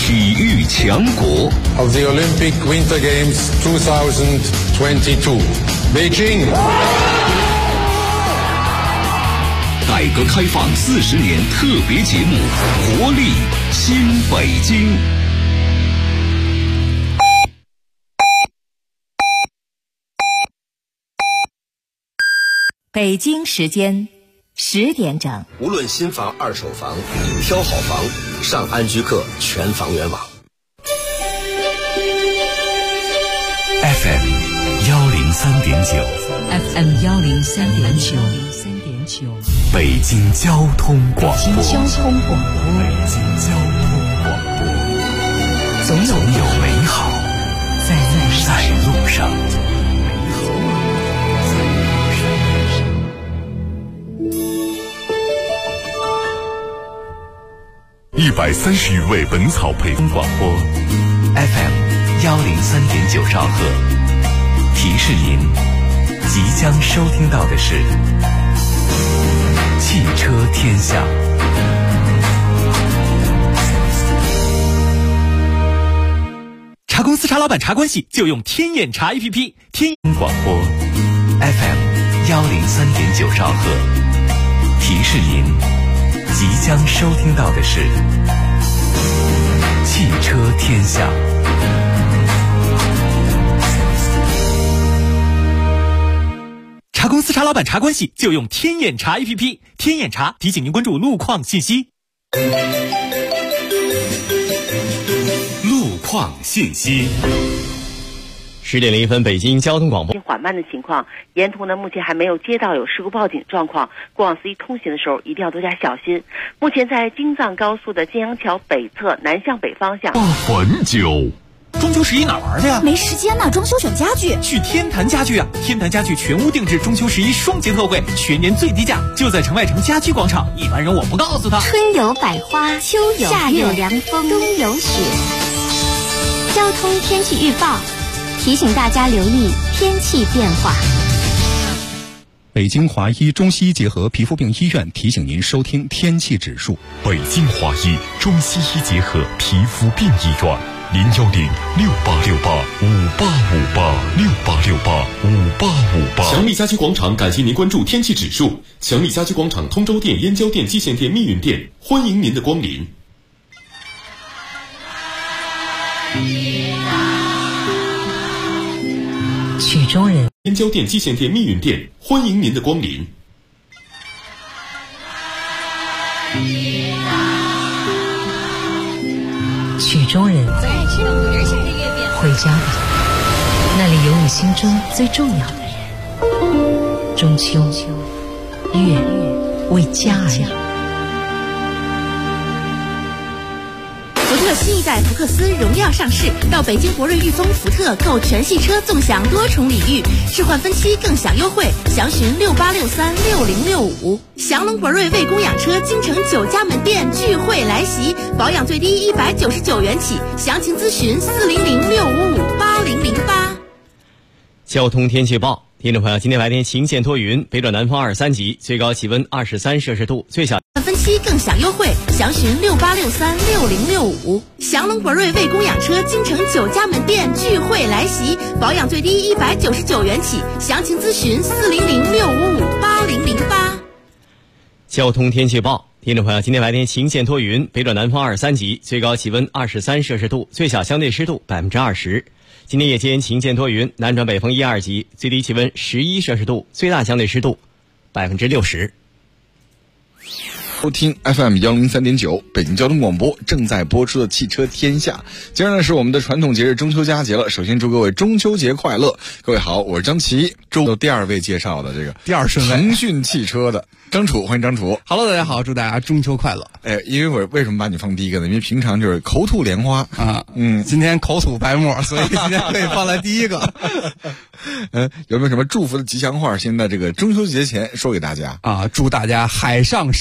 体育强国 of the Olympic Winter Games 2022 Beijing。 改革开放40年特别节目，活力新北京。 北京时间10点整。 无论新房、二手房，挑好房，上安居客全房源网。 FM 103.9 FM 103.9， 北京交通广播。总有美好在路上。130余位本草配方广播 FM 103.9兆赫，提示您即将收听到的是汽车天下。 茶公司茶老板茶关系就用天眼茶 APP， 天广播 FM 103.9兆赫，提示您即将收听到的是汽车天下。 茶公司茶老板茶关系就用天眼茶 APP， 天眼茶提醒您关注路况信息。 路况信息。 10点01分，北京交通广播。 缓慢的情况，沿途呢目前还没有接到有事故报警状况，过往司机通行的时候一定要多加小心。目前在京藏高速的金阳桥北侧南向北方向。 很久。 中秋11哪玩的呀？ 没时间呢，装修选家具。 去天坛家具啊！天坛家具全屋定制中秋11双节特惠，全年最低价，就在城外城家居广场。一般人我不告诉他。 春有百花，秋有夏有凉风，冬有雪。交通天气预报提醒大家留意天气变化。 北京华医中西医结合皮肤病医院提醒您收听天气指数。 北京华医中西医结合皮肤病医院，010-6868-5858，6868-5858。 强力家居广场感谢您关注天气指数。强力家居广场通州店、燕郊店、蓟县店、密云店，欢迎您的光临。 曲中人， 燕郊店、蓟县店、密云店，欢迎您的光临。 曲中人，回家吧，那里有你心中最重要的人。中秋，月为家而已。 福特新一代福克斯荣耀上市，到北京博瑞裕丰福特购全系车纵享多重礼遇，置换分期更享优惠，详询68636065。祥龙博瑞为供养车京城9家门店聚会来袭，保养最低199元起，详情咨询400-655-8008。 交通天气报，听众朋友，今天白天晴间多云，北转南风2、3级，最高气温23摄氏度，最小分期更享优惠，详询68636065。祥龙博瑞为供养车京城9家门店聚会来袭，保养最低199元起，详情咨询400-655-8008。 交通天气报，听众朋友，今天白天晴间多云，北转南风2、3级，最高气温23摄氏度，最小相对湿度20%。今天夜间晴间多云，南转北风1、2级，最低气温11摄氏度，最大相对湿度60%。 收听 FM 103.9北京交通广播正在播出的汽车天下。今儿呢是我们的传统节日中秋佳节了，首先祝各位中秋节快乐。各位好，我是张琪，祝第二位介绍的这个第二顺位腾讯汽车的张楚，欢迎张楚。 Hello， 大家好，祝大家中秋快乐。 因为我为什么把你放第一个呢？因为平常就是口吐莲花啊，今天口吐白沫，所以今天可以放在第一个。 有没有什么祝福的吉祥话？先在这个中秋节前说给大家啊？祝大家海上生明月，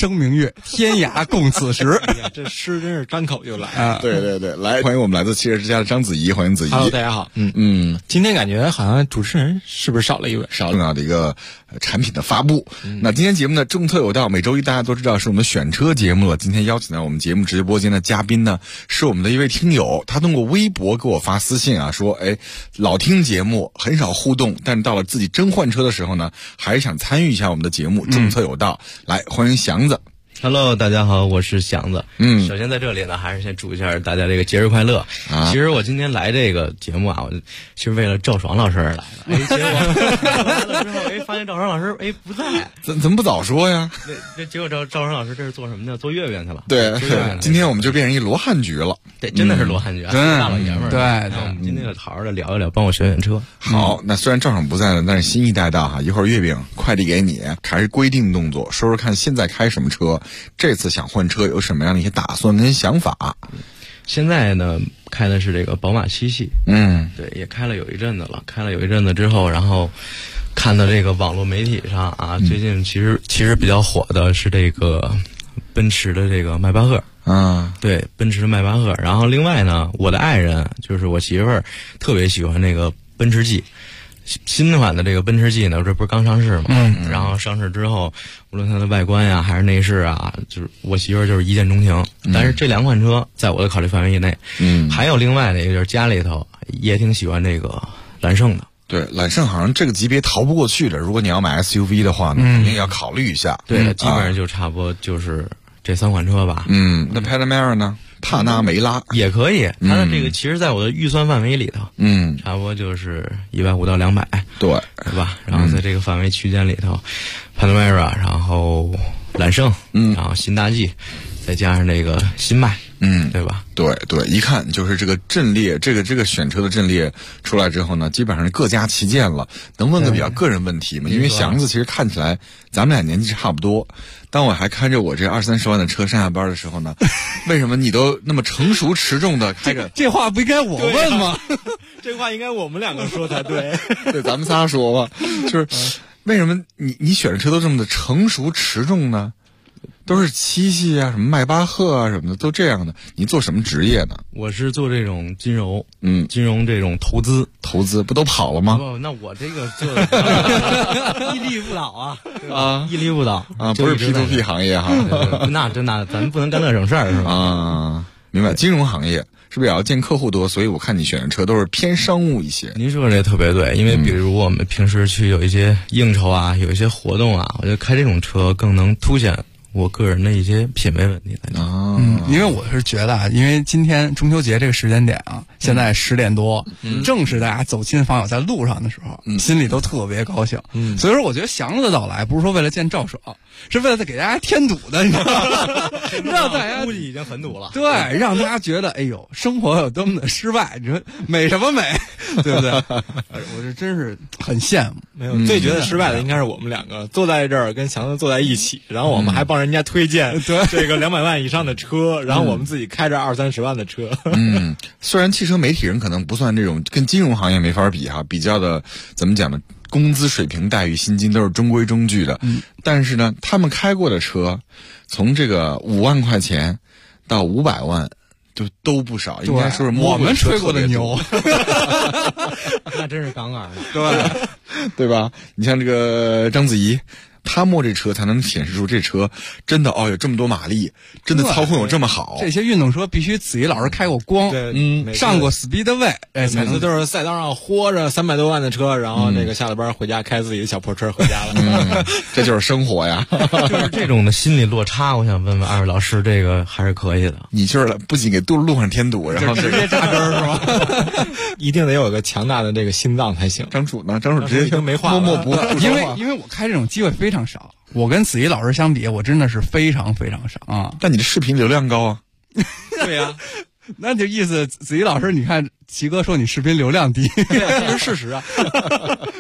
去，天涯共此时。 这诗真是张口就来啊！ 对对对，来，欢迎我们来自汽车之家的张子怡，欢迎子怡。 Hello， 大家好。今天感觉好像主持人是不是少了一位？ 少重要的一个产品的发布。那今天节目呢，中特有道，每周一大家都知道是我们的选车节目了。今天邀请到我们节目直播间的嘉宾呢，是我们的一位听友，他通过微博给我发私信啊，说，老听节目很少互动，但是到了自己真换车的时候呢，还是想参与一下我们的节目，中特有道。来，欢迎祥子。 Hello， 大家好，我是祥子。首先在这里呢，还是先祝一下大家这个节日快乐。其实我今天来这个节目啊，我是为了赵爽老师而来的。结果来了之后，发现赵爽老师不在， 怎么不早说呀？ 这结果赵爽老师这是做什么呢？做月饼去了。 对，今天我们就变成一罗汉局了。 对，真的是罗汉局， 真的大老爷们儿。 对， 那我们今天就好好的聊一聊，帮我选车。 好，那虽然赵爽不在了，但是新一代到哈，一会儿月饼快递给你，还是规定动作，说说看现在开什么车。这次想换车有什么样的一些打算跟想法？ 现在呢，开的是这个宝马7系，对，也开了有一阵子了。开了有一阵子之后，然后看到这个网络媒体上啊，最近其实比较火的是这个奔驰的这个迈巴赫。对，奔驰的迈巴赫。然后另外呢，我的爱人就是我媳妇儿，特别喜欢那个奔驰 G。新款的这个奔驰 G 呢，这不是刚上市吗？然后上市之后，无论它的外观呀还是内饰啊，就是我媳妇儿就是一见钟情。但是这两款车在我的考虑范围以内。还有另外的一个就是家里头也挺喜欢这个揽胜的。 对，揽胜好像这个级别逃不过去的。如果你要买 SUV 的话呢，肯定要考虑一下。 对，基本上就差不多就是这三款车吧。 那 Panamera 呢？帕纳梅拉也可以，它的这个其实在我的预算范围里头，差不多就是150到200， 对吧？然后在这个范围区间里头，Panamera， 然后揽胜，然后新大 G， 再加上这个新迈，对吧？ 对对，一看就是这个阵列，这个选车的阵列出来之后呢，基本上是各家旗舰了。能问个比较个人问题吗？因为祥子其实看起来咱们俩年纪差不多，当我还开着我这20-30万的车上下班的时候呢，为什么你都那么成熟持重的开着？ 这话不应该我问吗？ 这话应该我们两个说才对。 对，咱们仨说吧，就是为什么你选的车都这么的成熟持重呢？都是7系啊，什么迈巴赫啊什么的，都这样的。你做什么职业呢？ 我是做这种金融，金融这种投资不都跑了吗？ 不，那我这个做的屹立不倒啊，屹立不倒啊，不是 P2P 行业哈。 那真的，咱们不能干那省事儿是吧？ 啊，明白。金融行业是不是也要见客户多？所以我看你选的车都是偏商务一些。 您说这特别对，因为比如我们平时去有一些应酬啊，有一些活动啊，我觉得开这种车更能凸显我个人的一些品味问题因为我是觉得啊，因为今天中秋节这个时间点啊，现在10点多，正是大家走亲访友在路上的时候，心里都特别高兴。所以说，我觉得祥子的到来不是说为了见赵爽，是为了给大家添堵的，你知道吗？让大家估计已经很堵了。 对，让大家觉得哎呦，生活有多么的失败，你说美什么美，对不对？我这真是很羡慕。 没有，最觉得失败的应该是我们两个坐在这儿跟祥子坐在一起，然后我们还帮人家推荐这个200万以上的车，然后我们自己开着20-30万的车。 虽然汽车媒体人可能不算这种，跟金融行业没法比哈，比较的怎么讲呢？工资水平、待遇、薪金都是中规中矩的。但是呢，他们开过的车，从这个5万块钱到500万。就都不少，应该说是我们吹过的牛， 那真是杠杆的，对吧？你像这个章子怡，他摸这车才能显示出这车真的有这么多马力，真的操控有这么好。 这些运动车必须子怡老师开过光，上过 Speedway， 每次都是赛道上豁着300多万的车，然后那个下了班回家开自己的小破车回家了。 这就是生活呀。 就是这种的心理落差，我想问问二位老师，这个还是可以的。 你就是不仅给路上添堵，然后直接扎根是吧？ 一定得有个强大的这个心脏才行。 张楚呢？张楚直接没话了， 默默不因为我开这种机会非常少。我跟子怡老师相比，我真的是非常非常少啊！ 但你的视频流量高啊。 对呀， 那就意思子怡老师，你看齐哥说你视频流量低， 这是事实啊。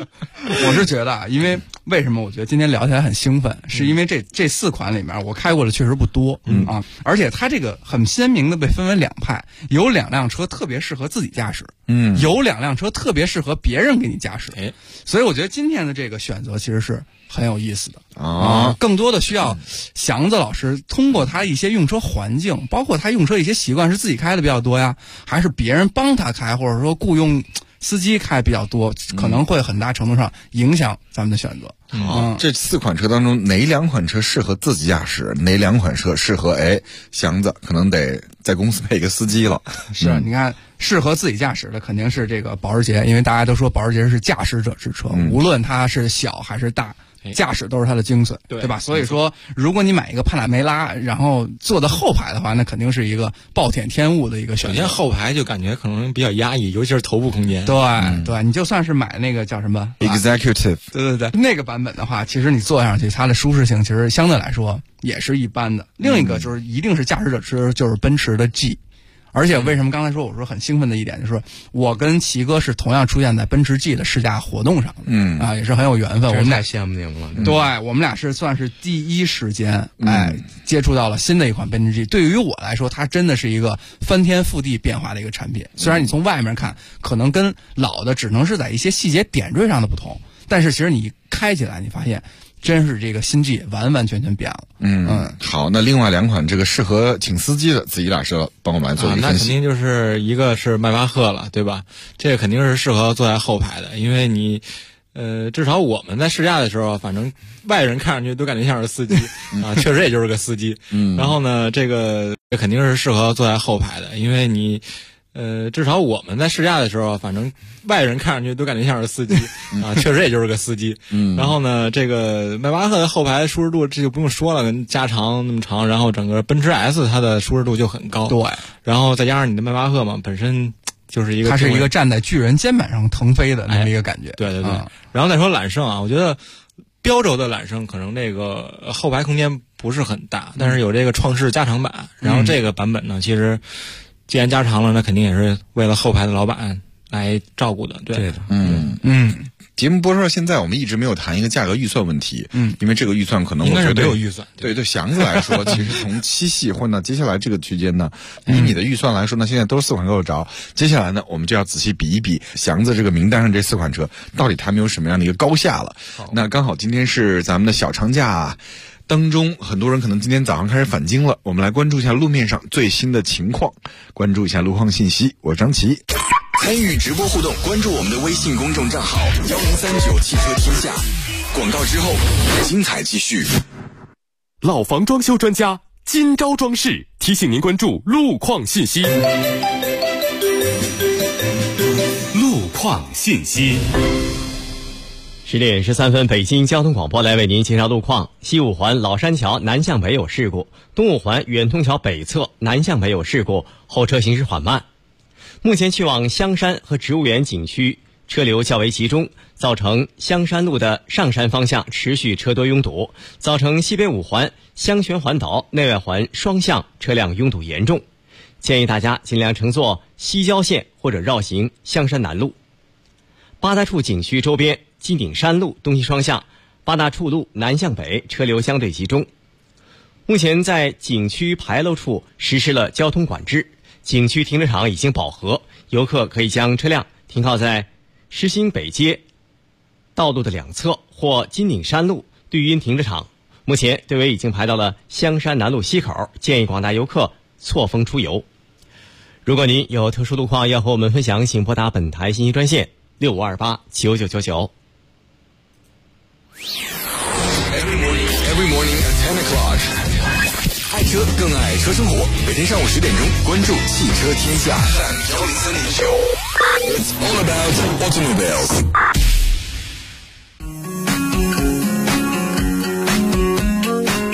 我是觉得，因为为什么我觉得今天聊起来很兴奋，是因为这4款里面我开过的确实不多，而且它这个很鲜明的被分为2派，有2辆车特别适合自己驾驶，有2辆车特别适合别人给你驾驶，所以我觉得今天的这个选择其实是很有意思的更多的需要祥子老师通过他一些用车环境，包括他用车一些习惯，是自己开的比较多呀，还是别人帮他开，或者说雇佣司机开比较多，可能会很大程度上影响咱们的选择。 这4款车当中，哪2款车适合自己驾驶，哪2款车适合祥子可能得在公司配一个司机了。 是，你看适合自己驾驶的肯定是这个保时捷，因为大家都说保时捷是驾驶者之车，无论它是小还是大，驾驶都是它的精髓，对吧？所以说，如果你买一个帕拉梅拉，然后坐在后排的话，那肯定是一个暴殄天物的一个选择。 首先后排就感觉可能比较压抑，尤其是头部空间。 对，你就算是买那个叫什么 Executive， 对，那个版本的话，其实你坐上去，它的舒适性其实相对来说也是一般的。另一个就是一定是驾驶者之，就是奔驰的 G。而且为什么刚才说我说很兴奋的一点，就是我跟齐哥是同样出现在奔驰 G 的试驾活动上的，也是很有缘分。我们太羡慕你们了。 对，我们俩是算是第一时间接触到了新的一款奔驰 G。对于我来说，它真的是一个翻天覆地变化的一个产品。虽然你从外面看，可能跟老的只能是在一些细节点缀上的不同，但是其实你开起来，你发现真是这个新 G 完完全全变了。 好，那另外2款这个适合请司机的，自己俩是帮我们来做一个分析。 那肯定就是一个是迈巴赫了，对吧？这个肯定是适合坐在后排的，因为你至少我们在试驾的时候，反正外人看上去都感觉像是司机确实也就是个司机。然后呢，这肯定是适合坐在后排的，因为你至少我们在试驾的时候，反正外人看上去都感觉像是司机确实也就是个司机。然后呢，这个迈巴赫的后排舒适度这就不用说了，跟加长那么长，然后整个奔驰 S 它的舒适度就很高。 对， 然后再加上你的迈巴赫嘛，本身就是一个， 它是一个站在巨人肩膀上腾飞的那么一个感觉。 对。然后再说揽胜啊，我觉得标轴的揽胜可能这个后排空间不是很大，但是有这个创世加长版，然后这个版本呢，其实既然加长了，那肯定也是为了后排的老板来照顾的。对的。 节目播出到现在，我们一直没有谈一个价格预算问题。因为这个预算可能我觉得应该是没有预算。 对祥子来说，其实从7系混到接下来这个区间呢，以你的预算来说呢，现在都是4款够得着。接下来呢，我们就要仔细比一比祥子这个名单上这4款车到底他们有什么样的一个高下了。那刚好今天是咱们的小长假当中，很多人可能今天早上开始返京了，我们来关注一下路面上最新的情况，关注一下路况信息。我是张琪。 参与直播互动，关注我们的微信公众账号1039汽车天下。广告之后，精彩继续。 老房装修专家今朝装饰提醒您关注路况信息。路况信息。 10点13分，北京交通广播来为您介绍路况。西五环老山桥南向北有事故，东五环远通桥北侧南向北有事故，后车行驶缓慢。目前去往香山和植物园景区车流较为集中，造成香山路的上山方向持续车多拥堵，造成西北五环香泉环岛内外环双向车辆拥堵严重。建议大家尽量乘坐西郊线或者绕行香山南路。八大处景区周边金顶山路东西双向八大处路南向北车流相对集中。目前在景区牌楼处实施了交通管制，景区停车场已经饱和，游客可以将车辆停靠在狮心北街道路的两侧或金顶山路绿荫停车场。目前队尾已经排到了香山南路西口，建议广大游客错峰出游。如果您有特殊路况要和我们分享，请拨打本台信息专线65289999。 Every morning at 10 o'clock， 爱车更爱车生活。每天上午10点钟，关注汽车天下。It's all about automobiles。 好，欢迎各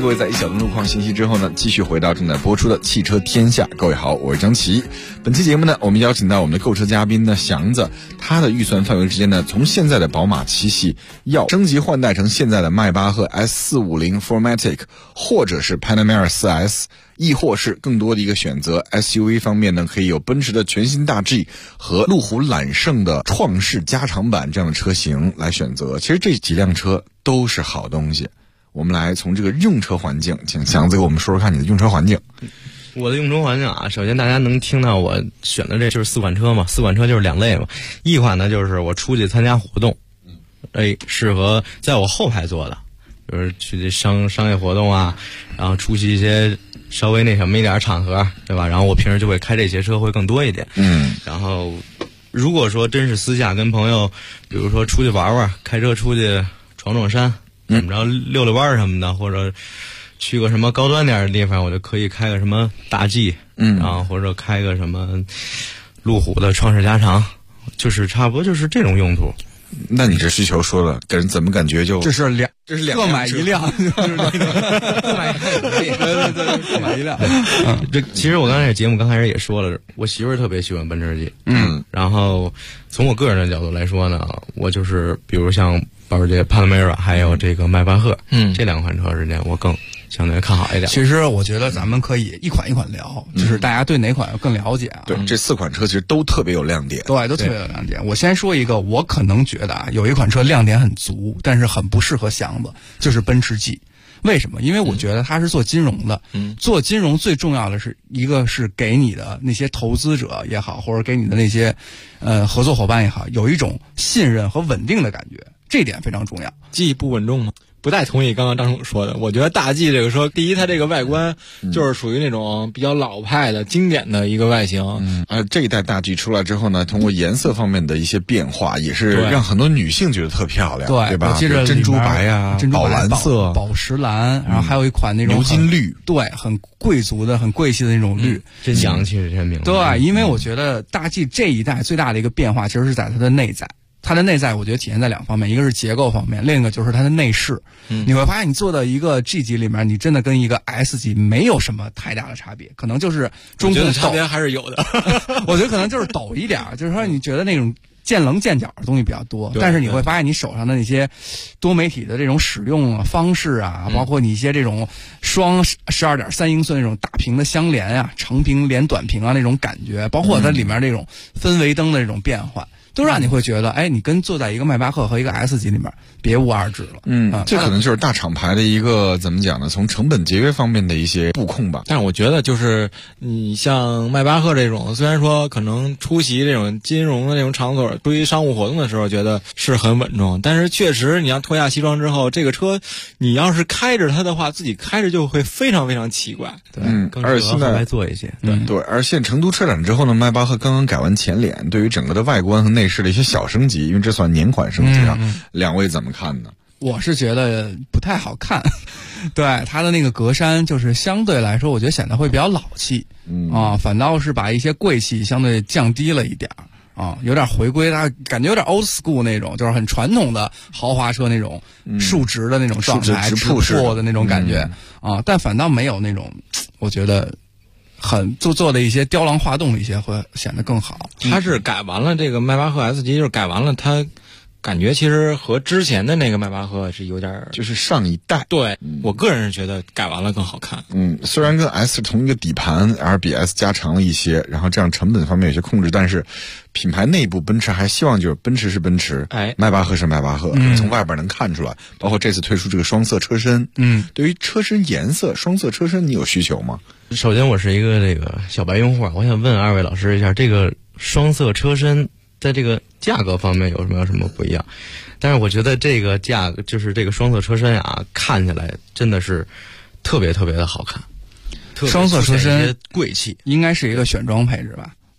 各位在一小段路况信息之后呢，继续回到正在播出的汽车天下。各位好，我是张琪。本期节目呢，我们邀请到我们的购车嘉宾呢，祥子，他的预算范围之间呢，从现在的宝马7系要升级换代成现在的迈巴赫 S450 4MATIC， 或者是 Panamera 4S， 亦或是更多的一个选择 SUV 方面呢，可以有奔驰的全新大 G 和路虎揽胜的创世加长版这样的车型来选择。其实这几辆车都是好东西。我们来从这个用车环境，请祥子给我们说说看你的用车环境。 我的用车环境啊，首先大家能听到我选的这就是4款车嘛，4款车就是2类嘛。一款呢就是我出去参加活动，适合在我后排坐的，比如去商业活动啊，然后出席一些稍微那什么一点场合，对吧？然后我平时就会开这些车会更多一点。然后如果说真是私下跟朋友，比如说出去玩玩，开车出去闯山，怎么着溜弯什么的，或者去个什么高端点的地方，我就可以开个什么大 G， 然后或者开个什么路虎的创世加长，就是差不多就是这种用途。 那你这需求说了，怎么感觉就这是两各买一辆，就是各买一辆，对，各买一辆。 这其实我刚才节目刚开始也说了，我媳妇儿特别喜欢奔驰 G， 然后从我个人的角度来说呢，我就是比如像保时捷 Panamera 还有这个迈巴赫，这2款车之间我更相对看好一点。 其实我觉得咱们可以一款一款聊，就是大家对哪款更了解啊？ 对，这4款车其实都特别有亮点。 对，都特别有亮点。我先说一个，我可能觉得啊，有一款车亮点很足，但是很不适合祥子，就是奔驰 G。为什么？因为我觉得它是做金融的，做金融最重要的是一个是给你的那些投资者也好，或者给你的那些合作伙伴也好，有一种信任和稳定的感觉，这一点非常重要。 G 不稳重吗？不太同意刚刚张总说的。我觉得大 G 这个车，第一它这个外观就是属于那种比较老派的经典的一个外形。 这一代大 G 出来之后呢，通过颜色方面的一些变化，也是让很多女性觉得特漂亮，对吧？ 接着珍珠白啊，宝蓝色、 宝石蓝，然后还有一款那种牛津绿， 对，很贵族的、很贵气的那种绿， 真洋气，这名字。 对，因为我觉得大 G 这一代最大的一个变化，其实是在它的内在。它的内在我觉得体现在2方面，一个是结构方面，另一个就是它的内饰。你会发现你坐到一个 G 级里面，你真的跟一个 S 级没有什么太大的差别，可能就是中控差别还是有的。 我觉得可能就是陡一点，就是说你觉得那种见棱见角的东西比较多，但是你会发现你手上的那些多媒体的这种使用方式啊，包括你一些这种双12.3英寸那种大屏的相连啊，长屏连短屏啊那种感觉，包括它里面这种氛围灯的这种变换，都让你会觉得，你跟坐在一个迈巴赫和一个 S 级里面别无二致了。 这可能就是大厂牌的一个怎么讲呢？从成本节约方面的一些布控吧。 但是我觉得就是你像迈巴赫这种，虽然说可能出席这种金融的那种场所，对于商务活动的时候觉得是很稳重，但是确实你要脱下西装之后，这个车你要是开着它的话，自己开着就会非常非常奇怪。 而且现在做一些， 对，而现成都车展之后呢，迈巴赫刚刚改完前脸，对于整个的外观和内饰的一些小升级，因为这算年款升级啊。2位怎么看呢？ 我是觉得不太好看，对它的那个格栅就是相对来说，我觉得显得会比较老气，反倒是把一些贵气相对降低了一点有点回归，它感觉有点 old school 那种，就是很传统的豪华车那种竖直的那种状态，直破的那种感觉但反倒没有那种，我觉得很做的一些雕梁画栋的一些会显得更好。 它是改完了这个迈巴赫 S 级，就是改完了它。感觉其实和之前的那个迈巴赫是有点， 就是上一代。 对，我个人是觉得改完了更好看。 虽然跟 S 同一个底盘，而比 S 加长了一些，然后这样成本方面有些控制，但是品牌内部奔驰还希望就是奔驰是奔驰，迈巴赫是迈巴赫，从外边能看出来。包括这次推出这个双色车身，对于车身颜色，双色车身你有需求吗？ 首先我是一个这个小白用户，我想问2位老师一下，这个双色车身在这个价格方面有什么不一样？但是我觉得这个价格就是这个双色车身啊，看起来真的是特别特别的好看。 双色车身贵气， 应该是一个选装配置吧？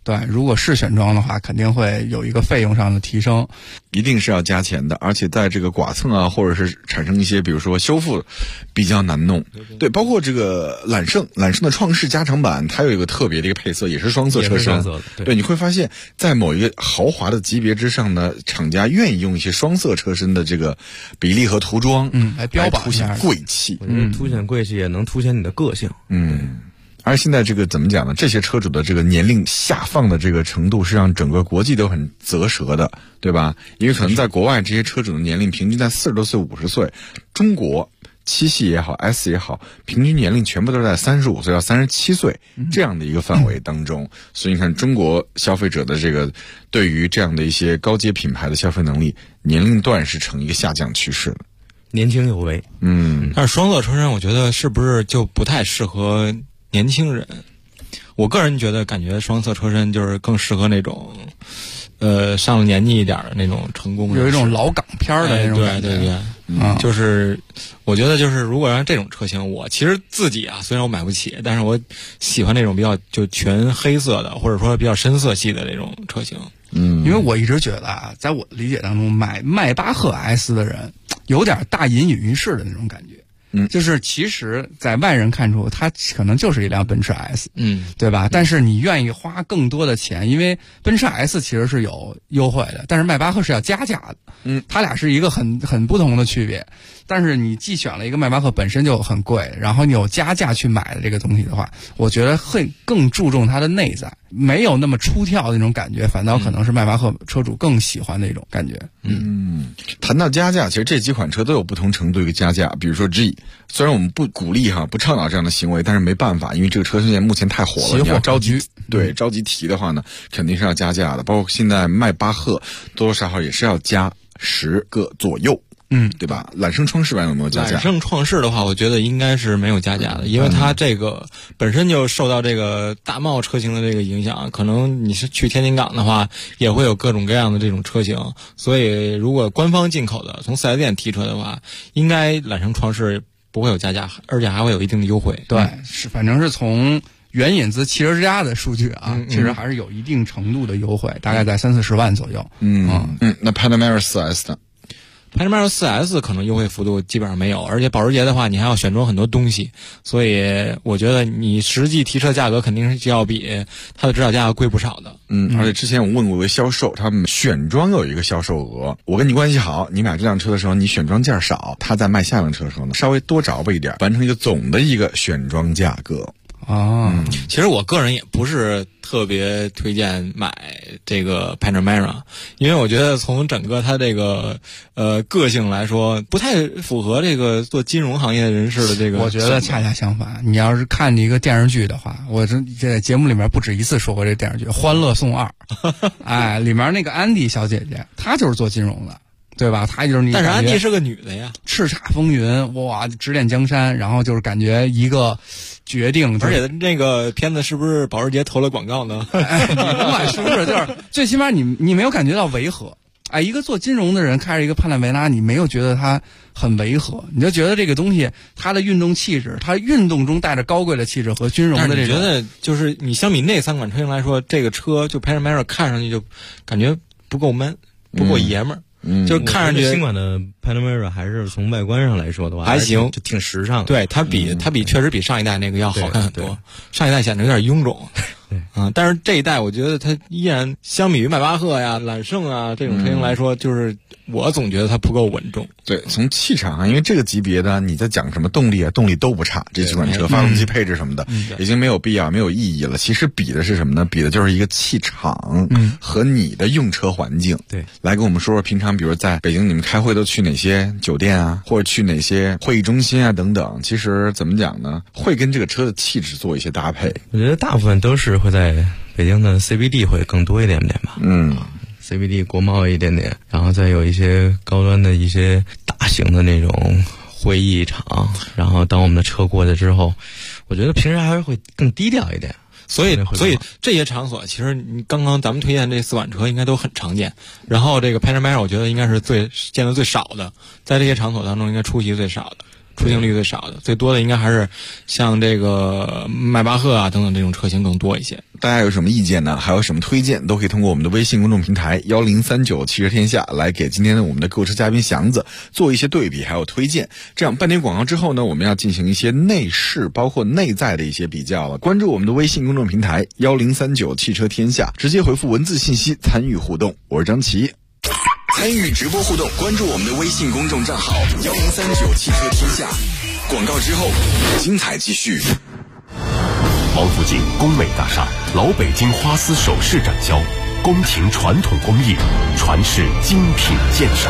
对，如果是选装的话，肯定会有一个费用上的提升， 一定是要加钱的，而且在这个剐蹭啊，或者是产生一些比如说修复比较难弄。对，包括这个揽胜的创世加长版，它有一个特别的一个配色，也是双色车身。对，你会发现在某一个豪华的级别之上呢，厂家愿意用一些双色车身的这个比例和涂装， 来标榜凸显贵气。 我觉得凸显贵气也能凸显你的个性。 而现在这个怎么讲呢？这些车主的这个年龄下放的这个程度是让整个国际都很啧舌的，对吧？因为可能在国外这些车主的年龄平均在40多岁、50岁，中国7系也好 S 也好，平均年龄全部都是在35岁到37岁这样的一个范围当中。所以你看中国消费者的这个对于这样的一些高阶品牌的消费能力，年龄段是呈一个下降趋势的。 年轻有为。 但是双色车身我觉得是不是就不太适合年轻人？我个人觉得感觉双色车身就是更适合那种上了年纪一点的那种成功人士， 有一种老港片的那种感觉。 对，就是我觉得就是如果让这种车型，我其实自己啊，虽然我买不起，但是我喜欢那种比较就全黑色的，或者说比较深色系的那种车型。 因为我一直觉得啊，在我的理解当中，买迈巴赫 S 的人有点大隐隐于市的那种感觉。就是其实在外人看出它可能就是一辆奔驰 S， 对吧？但是你愿意花更多的钱，因为奔驰 S 其实是有优惠的，但是迈巴赫是要加价的，它俩是一个很不同的区别。但是你既选了一个迈巴赫本身就很贵，然后你有加价去买的这个东西的话，我觉得会更注重它的内在，没有那么出挑的那种感觉，反倒可能是迈巴赫车主更喜欢的一种感觉。 谈到加价，其实这几款车都有不同程度的加价。比如说 G， 虽然我们不鼓励不倡导这样的行为，但是没办法，因为这个车现在目前太火了，你要着急提的话呢，肯定是要加价的。包括现在迈巴赫多多少少也是要加10个左右。对吧？揽胜创世版有没有加价？ 揽胜创世的话，我觉得应该是没有加价的，因为它这个本身就受到这个大贸车型的这个影响，可能你是去天津港的话，也会有各种各样的这种车型，所以如果官方进口的从4S店提车的话，应该揽胜创世不会有加价，而且还会有一定的优惠。 对，是反正是从原引自汽车之家的数据啊，其实还是有一定程度的优惠，大概在30-40万左右。 那 Panamera 4S 呢 ？Panamera 4S 可能优惠幅度基本上没有，而且保时捷的话，你还要选装很多东西，所以我觉得你实际提车价格肯定是要比它的指导价贵不少的。 而且之前我问过一个销售，他们选装有一个销售额，我跟你关系好，你买这辆车的时候你选装件少，他在卖下辆车的时候呢，稍微多找吧一点，完成一个总的一个选装价格。 其实我个人也不是特别推荐买这个 Panamera， 因为我觉得从整个它这个个性来说，不太符合这个做金融行业人士的这个。 我觉得恰恰相反，你要是看一个电视剧的话，我这节目里面不止一次说过这电视剧《欢乐颂2》，里面那个安迪小姐姐，她就是做金融的。对吧？她就是你， 但是安迪是个女的呀， 叱咤风云，哇，指点江山，然后就是感觉一个决定， 而且那个片子是不是保时捷投了广告呢？ 你甭管是不是，就是最起码你没有感觉到违和。一个做金融的人开着一个帕拉梅拉，你没有觉得他很违和，你就觉得这个东西它的运动气质，它运动中带着高贵的气质和军容的这种。 但是你觉得就是你相比那3款车型来说，这个车就 Panamera 看上去就感觉不够 man，不够爷们儿。就看上去新款的 Panamera 还是从外观上来说的话还行， 就挺时尚的。 对，它确实比上一代那个要好看很多。上一代显得有点臃肿。但是这一代我觉得它依然相比于迈巴赫呀、揽胜啊这种车型来说，就是我总觉得它不够稳重。 对，从气场啊，因为这个级别的你在讲什么动力啊，动力都不差，这几款车发动机配置什么的已经没有必要没有意义了。其实比的是什么呢？比的就是一个气场和你的用车环境。 对， 来跟我们说说平常比如在北京你们开会都去哪些酒店啊，或者去哪些会议中心啊等等，其实怎么讲呢，会跟这个车的气质做一些搭配。 我觉得大部分都是会在北京的 CBD 会更多一点点吧。CBD 国贸一点点，然后再有一些高端的一些大型的那种会议场，然后当我们的车过去之后，我觉得平时还是会更低调一点。 所以这些场所其实你刚刚咱们推荐这4款车应该都很常见，然后这个 Panamera 我觉得应该是见的最少的，在这些场所当中应该出席最少的。 出镜率最少的，最多的应该还是像这个迈巴赫啊等等这种车型更多一些。 大家有什么意见呢？还有什么推荐，都可以通过我们的微信公众平台1039汽车天下来给今天的我们的购车嘉宾祥子做一些对比还有推荐。这样半点广告之后呢，我们要进行一些内饰包括内在的一些比较了。关注我们的微信公众平台1039汽车天下，直接回复文字信息参与互动。我是张琪。 参与直播互动，关注我们的微信公众账号1039汽车天下。广告之后，精彩继续。 王府井工美大厦老北京花丝首饰展销，宫廷传统工艺，传世精品鉴赏。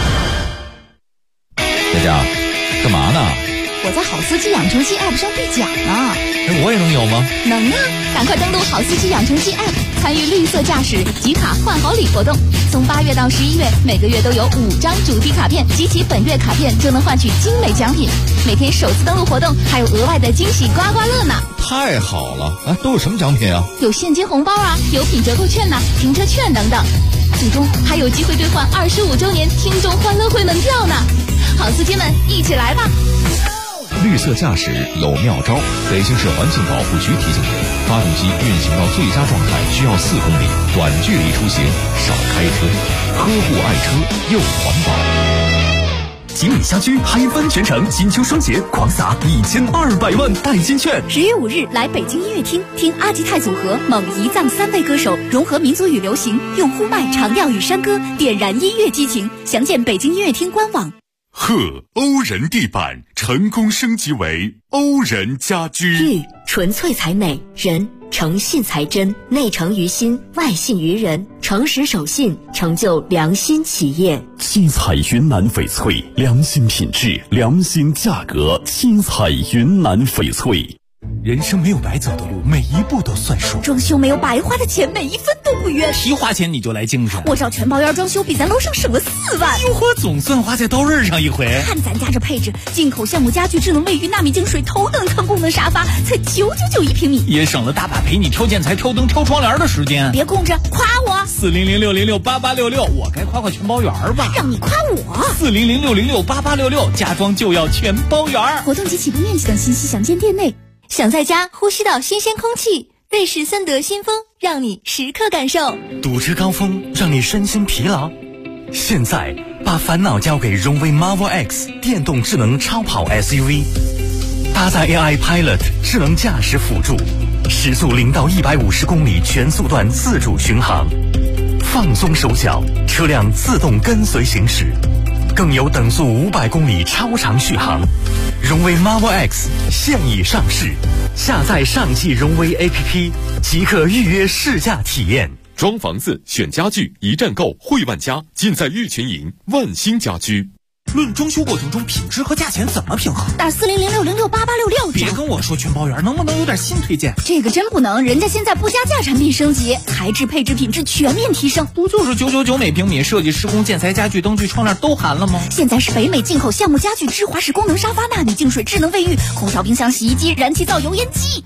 佳佳，干嘛呢？ 我在好司机养成记 App 上兑奖呢。 我也能有吗？ 能啊！赶快登录好司机养成记 App， 参与绿色驾驶集卡换好礼活动。从8月到11月，每个月都有5张主题卡片，集齐本月卡片就能换取精美奖品。每天首次登录活动还有额外的惊喜刮刮乐呢！ 太好了！哎，都有什么奖品啊？ 有现金红包啊，有品折扣券呐，停车券等等。最终还有机会兑换25周年听众欢乐会门票呢！好司机们，一起来吧！ 绿色驾驶有妙招，北京市环境保护局提醒您：发动机运行到最佳状态需要4公里，短距离出行少开车，呵护爱车又环保。 吉米家居嗨翻全城，金秋双节狂撒1200万代金券。 10月5日来北京音乐厅听阿吉泰组合、蒙彝藏3位歌手融合民族与流行，用呼麦、长调与山歌点燃音乐激情。详见北京音乐厅官网。 欧仁地板成功升级为欧仁家居。 玉纯粹才美，人诚信才真，内诚于心，外信于人，诚实守信，成就良心企业。 七彩云南翡翠，良心品质，良心价格。七彩云南翡翠。人生没有白走的路，每一步都算数。 装修没有白花的钱，每一分都不冤。 提花钱你就来精神。 我找全包圆装修，比咱楼上省了4万。 哟呵，总算花在刀刃上一回。 看咱家这配置，进口橡木家具、智能卫浴、纳米净水、头等舱功能沙发，才999一平米， 也省了大把陪你挑建材、挑灯、挑窗帘的时间。 别空着，夸我 ！40060688866，我该夸全包圆吧？ 让你夸我 ！40060688866，家装就要全包圆。 活动及起步面积等信息详见店内。想在家呼吸到新鲜空气，瑞士森德新风让你时刻感受。 堵车高峰让你身心疲劳，现在把烦恼交给荣威 Marvel X 电动智能超跑 SUV， 搭载 AI Pilot 智能驾驶辅助，时速0到150公里全速段自主巡航，放松手脚，车辆自动跟随行驶，更有等速500公里超长续航。荣威 Marvel X 现已上市，下载上汽荣威 APP 即可预约试驾体验。 装房子选家具，一站购汇万家，尽在玉泉营万兴家居。 论装修过程中品质和价钱怎么平衡？ 打40060688866。 别跟我说全包圆，能不能有点新推荐？ 这个真不能，人家现在不加价，产品升级，材质、配置、品质全面提升。 不就是999每平米，设计、施工、建材、家具、灯具、窗帘都含了吗？ 现在是北美进口橡木家具、芝华士功能沙发、纳米净水、智能卫浴、空调、冰箱、洗衣机、燃气灶、油烟机。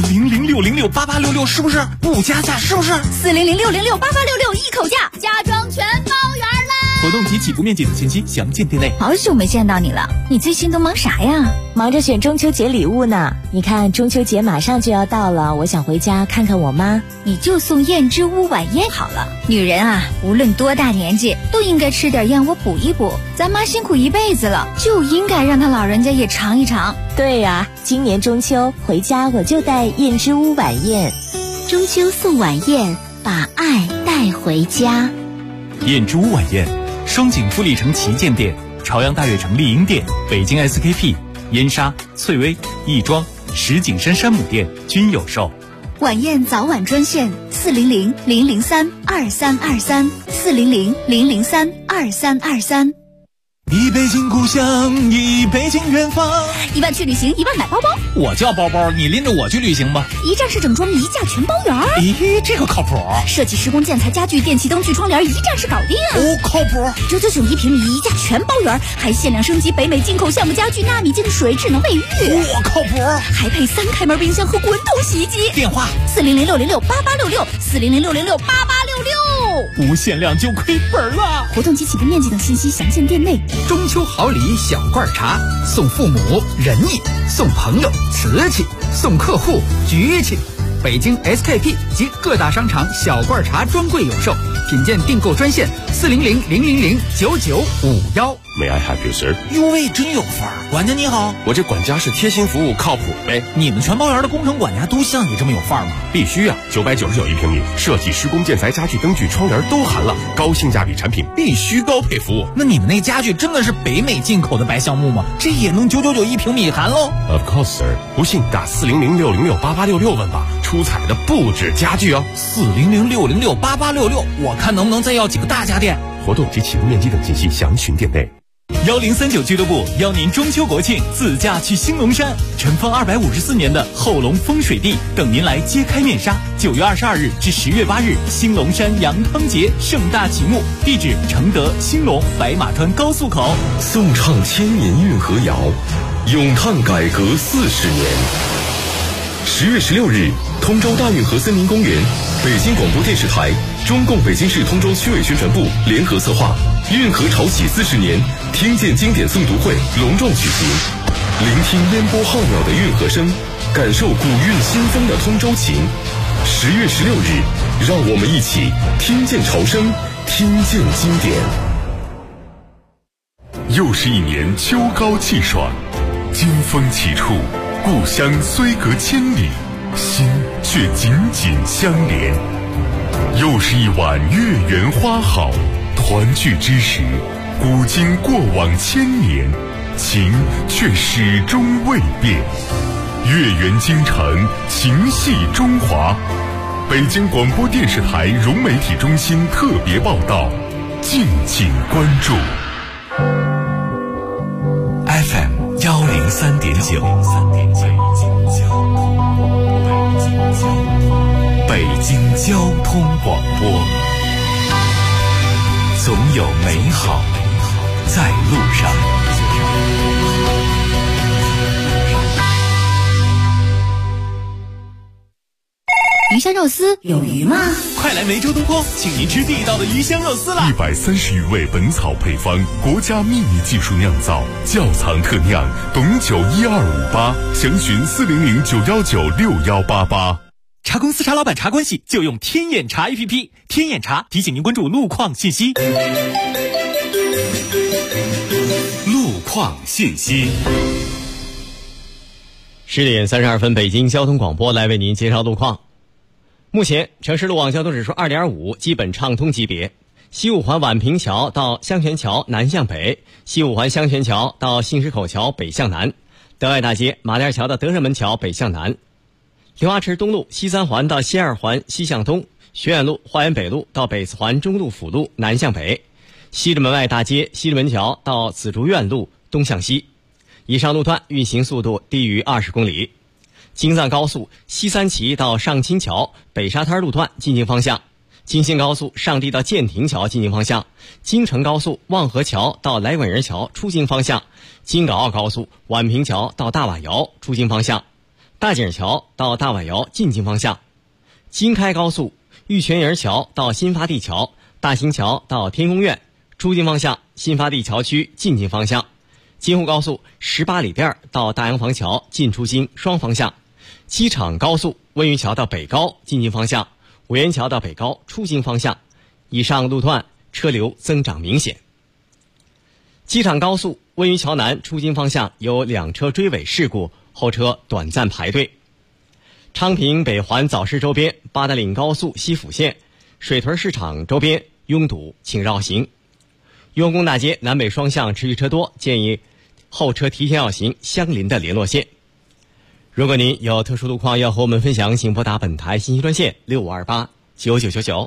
40060688866是不是不加价？是不是 ？40060688866一口价，家装全包圆啦！ 活动及起步面积等信息详见店内。 好久没见到你了，你最近都忙啥呀？ 忙着选中秋节礼物呢。你看中秋节马上就要到了，我想回家看看我妈。 你就送燕之屋晚宴好了。女人啊，无论多大年纪，都应该吃点燕窝补一补。咱妈辛苦一辈子了，就应该让她老人家也尝一尝。 对呀，今年中秋回家我就带燕之屋晚宴。 中秋送晚宴，把爱带回家。 燕之屋晚宴，双井富力城旗舰店、朝阳大悦城丽婴店、北京 SKP、燕莎、翠微、亦庄、石景山山姆店均有售。 晚宴早晚专线400-003-2323 400-003-2323。 一北京故乡，一北京远方。 1万去旅行，1万买包包。 我叫包包，你拎着我去旅行吧。 一站式整装，一价全包圆。 咦，这个靠谱。 设计、施工、建材、家具、电器、灯具、窗帘，一站式搞定。 哦，靠谱。 999一平米，一价全包圆，还限量升级北美进口橡木家具、纳米净水、智能卫浴。 我靠谱。 还配3开门冰箱和滚筒洗衣机。 电话 40060688866 40060688866。 无限量就亏本了。 活动及起的面积等信息详见店内。 中秋好礼小罐茶，送父母仁义，送朋友瓷器，送客户局气。北京 SKP 及各大商场小罐茶专柜有售，品鉴订购专线400-000-9951。 May I help you, sir？ 哟喂，真有范儿！管家你好， 我这管家是贴心服务，靠谱呗。 你们全包园的工程管家都像你这么有范儿吗？ 必须啊！999一平米，设计、施工、建材、家具、灯具、窗帘都含了，高性价比产品必须高配服务。 那你们那家具真的是北美进口的白橡木吗？这也能999一平米含喽 ？Of course, sir。不信打400-606-8866问吧。出彩的不止家具哦，400-606-8866，我看能不能再要几个大家电。活动及启用面积等信息详询店内。 1039俱乐部邀您中秋国庆自驾去兴隆山，尘封254年的后龙风水地等您来揭开面纱。9月22日至10月8日，兴隆山羊汤节盛大启幕，地址承德、兴隆白马川高速口。 颂唱千年运河谣，咏叹改革40年。10月16日，通州大运河森林公园，北京广播电视台、中共北京市通州区委宣传部联合策划运河潮起40年听见经典诵读会隆重举行，聆听烟波浩渺的运河声，感受古韵新风的通州情。10月16日，让我们一起听见潮声，听见经典。 又是一年秋高气爽，金风起处，故乡虽隔千里，心却紧紧相连。又是一晚月圆花好，团聚之时，古今过往千年，情却始终未变。月圆京城，情系中华。北京广播电视台融媒体中心特别报道，敬请关注。 FM 103.9，北京交通广播，总有美好在路上。 鱼香肉丝有鱼吗？ 快来梅州东坡，请您吃地道的鱼香肉丝啦 ！130余味本草配方，国家秘密技术酿造，窖藏特酿，董酒1258，详询400-919-6188。 茶公司茶老板茶关系就用天眼茶 APP， 天眼茶提醒您关注路况信息。 路况信息。 10点32分，北京交通广播来为您介绍路况。目前城市路网交通指数 2.5， 基本畅通级别。西五环宛平桥到香泉桥南向北，西五环香泉桥到新石口桥北向南，德爱大街马甸桥到德胜门桥北向南，刘华池东路西三环到西二环西向东，学院路花园北路到北四环中路辅路南向北，西直门外大街西直门桥到紫竹院路东向西。以上路段运行速度低于20公里。京藏高速西三旗到上清桥北沙滩路段进京方向，京新高速上地到建亭桥进京方向，京承高速望河桥到来稳人桥出京方向，京港澳高速宛平桥到大瓦窑出京方向，大井桥到大瓦窑进京方向，京开高速玉泉营桥到新发地桥大兴桥到天宫苑出京方向，新发地桥区进京方向，京沪高速18里店到大洋房桥进出京双方向，机场高速温榆桥到北高进京方向，五元桥到北高出京方向。以上路段车流增长明显。机场高速温榆桥南出京方向有2车追尾事故，后车短暂排队。昌平北环早市周边八达岭高速西辅线水屯市场周边拥堵，请绕行。雍宫大街南北双向持续车多，建议后车提前绕行相邻的联络线。如果您有特殊路况要和我们分享，请拨打本台信息专线6528-9999。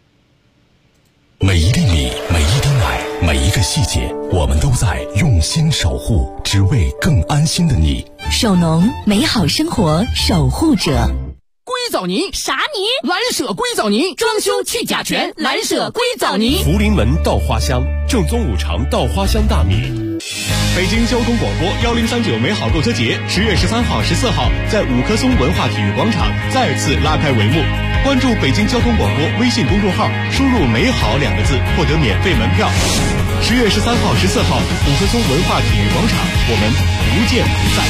每一粒米，每一滴奶，每一个细节，我们都在用心守护，只为更安心的你。 手农，美好生活守护者。 硅藻泥啥泥？ 蓝舍硅藻泥，装修去甲醛，蓝舍硅藻泥。 福临门稻花香，正宗5常稻花香大米。 北京交通广播1039美好购车节10月13号、14号在五棵松文化体育广场再次拉开帷幕。关注北京交通广播微信公众号，输入“美好”2个字，获得免费门票。10月13号、14号，五棵松文化体育广场，我们不见不散。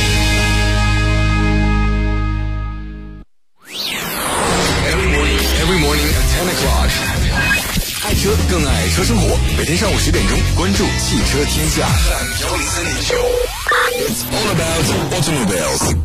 Every morning at 10 o'clock， 爱车更爱车生活。每天上午10点钟，关注汽车天下103.9。It's all about automobiles。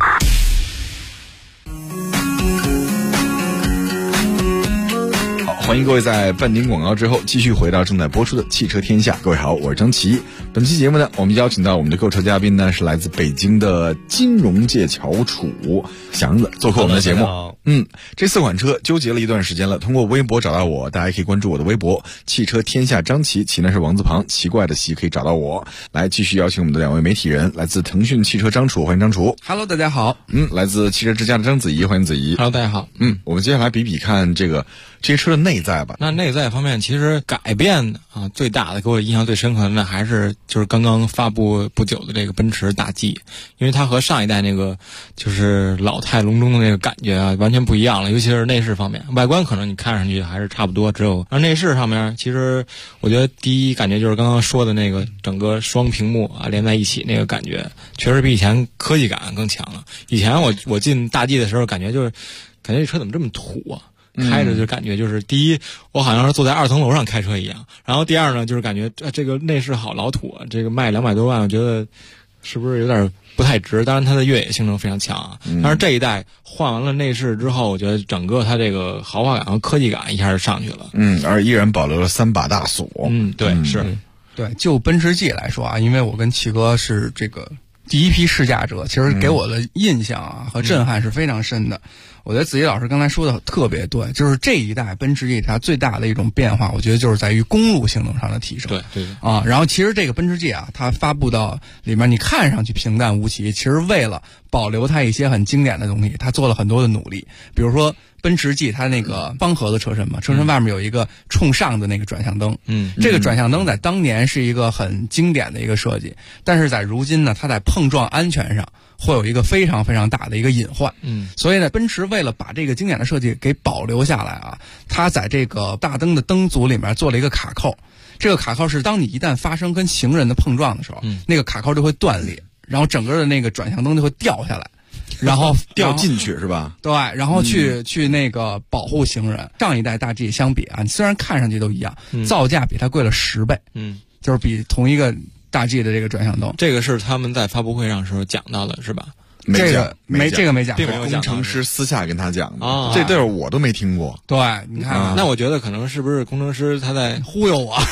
欢迎各位在半点广告之后继续回到正在播出的汽车天下。各位好，我是张琪。本期节目呢，我们邀请到我们的购车嘉宾呢，是来自北京的金融界翘楚祥子做客我们的节目。这4款车纠结了一段时间了，通过微博找到我，大家可以关注我的微博汽车天下张琪，琪呢是王字旁，奇怪的奇，可以找到我。来继续邀请我们的2位媒体人，来自腾讯汽车张楚，欢迎张楚。 Hello， 大家好。 来自汽车之家的张子怡，欢迎子怡。 Hello， 大家好。 我们接下来比比看这些车的内在吧。 那内在方面其实改变最大的，给我印象最深刻的那还是就是刚刚发布不久的这个奔驰大 G， 因为它和上一代那个就是老态龙钟的那个感觉完全不一样了，尤其是内饰方面。外观可能你看上去还是差不多，只有内饰上面，其实我觉得第一感觉就是刚刚说的那个整个双屏幕连在一起那个感觉，确实比以前科技感更强了。以前我进大 G 的时候，感觉这车怎么这么土啊？开着就感觉就是第一，我好像是坐在2层楼上开车一样。然后第二呢，就是感觉这个内饰好老土啊，这个卖200多万，我觉得是不是有点不太值？当然它的越野性能非常强啊。但是这一代换完了内饰之后，我觉得整个它这个豪华感和科技感一下就上去了。 而依然保留了3把大锁。 对，是。 对，就奔驰 G 来说因为我跟齐哥是这个第一批试驾者，其实给我的印象和震撼是非常深的。我觉得子怡老师刚才说的特别对，就是这一代奔驰 G 它最大的一种变化，我觉得就是在于公路性能上的提升。 对然后其实这个奔驰 G 它发布到里面，你看上去平淡无奇，其实为了保留它一些很经典的东西，它做了很多的努力。比如说奔驰 G 它那个方盒的车身嘛，车身外面有一个冲上的那个转向灯。这个转向灯在当年是一个很经典的一个设计，但是在如今呢，它在碰撞安全上会有一个非常非常大的一个隐患。所以呢，奔驰为了把这个经典的设计给保留下来它在这个大灯的灯组里面做了一个卡扣。这个卡扣是当你一旦发生跟行人的碰撞的时候，那个卡扣就会断裂，然后整个的那个转向灯就会掉下来，然后掉进去是吧？ 对，然后去那个保护行人。上一代大 G 相比你虽然看上去都一样，造价比它贵了10倍。就是比同一个大 G 的这个转向灯。 这个是他们在发布会上时候讲到的是吧？ 这个没讲， 并没有讲。 工程师私下跟他讲的这地儿我都没听过。 对，你看那我觉得可能是不是工程师他在忽悠我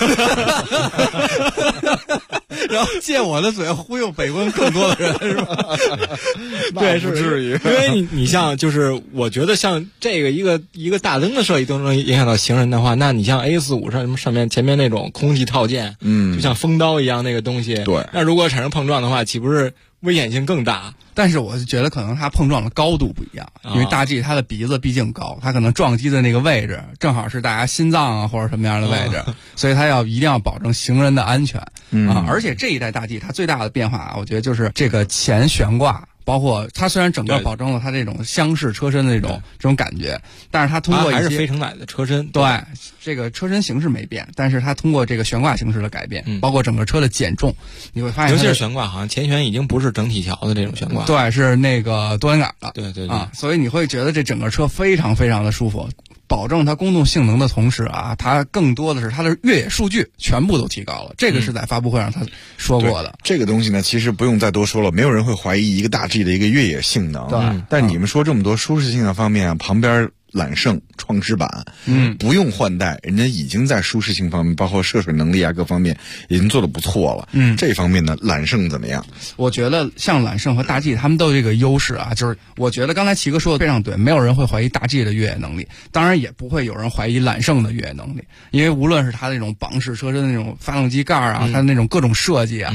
然后借我的嘴忽悠北温更多的人是吧？ 对， 不至于。 因为你像就是我觉得像这个一个大灯的设计都能影响到行人的话，那你像 A45 上面前面那种空气套件，就像风刀一样那个东西， 对， 那如果产生碰撞的话，岂不是危险性更大？ 但是我觉得可能它碰撞的高度不一样，因为大 G 它的鼻子毕竟高，它可能撞击的那个位置正好是大家心脏或者什么样的位置，所以它一定要保证行人的安全而且这一代大 G 它最大的变化我觉得就是这个前悬挂。包括它虽然整个保证了它这种厢式车身的这种感觉，但是它通过还是非承载的车身。 对，这个车身形式没变，但是它通过这个悬挂形式的改变，包括整个车的减重，你会发现尤其是悬挂，好像前悬已经不是整体桥的这种悬挂， 对，是那个多连杆的。 对所以你会觉得这整个车非常非常的舒服。保证它公路性能的同时它更多的是它的越野数据全部都提高了，这个是在发布会上他说过的。 这个东西呢，其实不用再多说了，没有人会怀疑一个大 G 的一个越野性能。 对， 但你们说这么多舒适性的方面旁边揽胜创驰版不用换代，人家已经在舒适性方面包括涉水能力各方面已经做得不错了。这方面呢，揽胜怎么样？ 我觉得像揽胜和大 G 他们都有这个优势就是我觉得刚才齐哥说的非常对，没有人会怀疑大 G 的越野能力，当然也不会有人怀疑揽胜的越野能力，因为无论是它那种绑式车身的那种发动机盖它的那种各种设计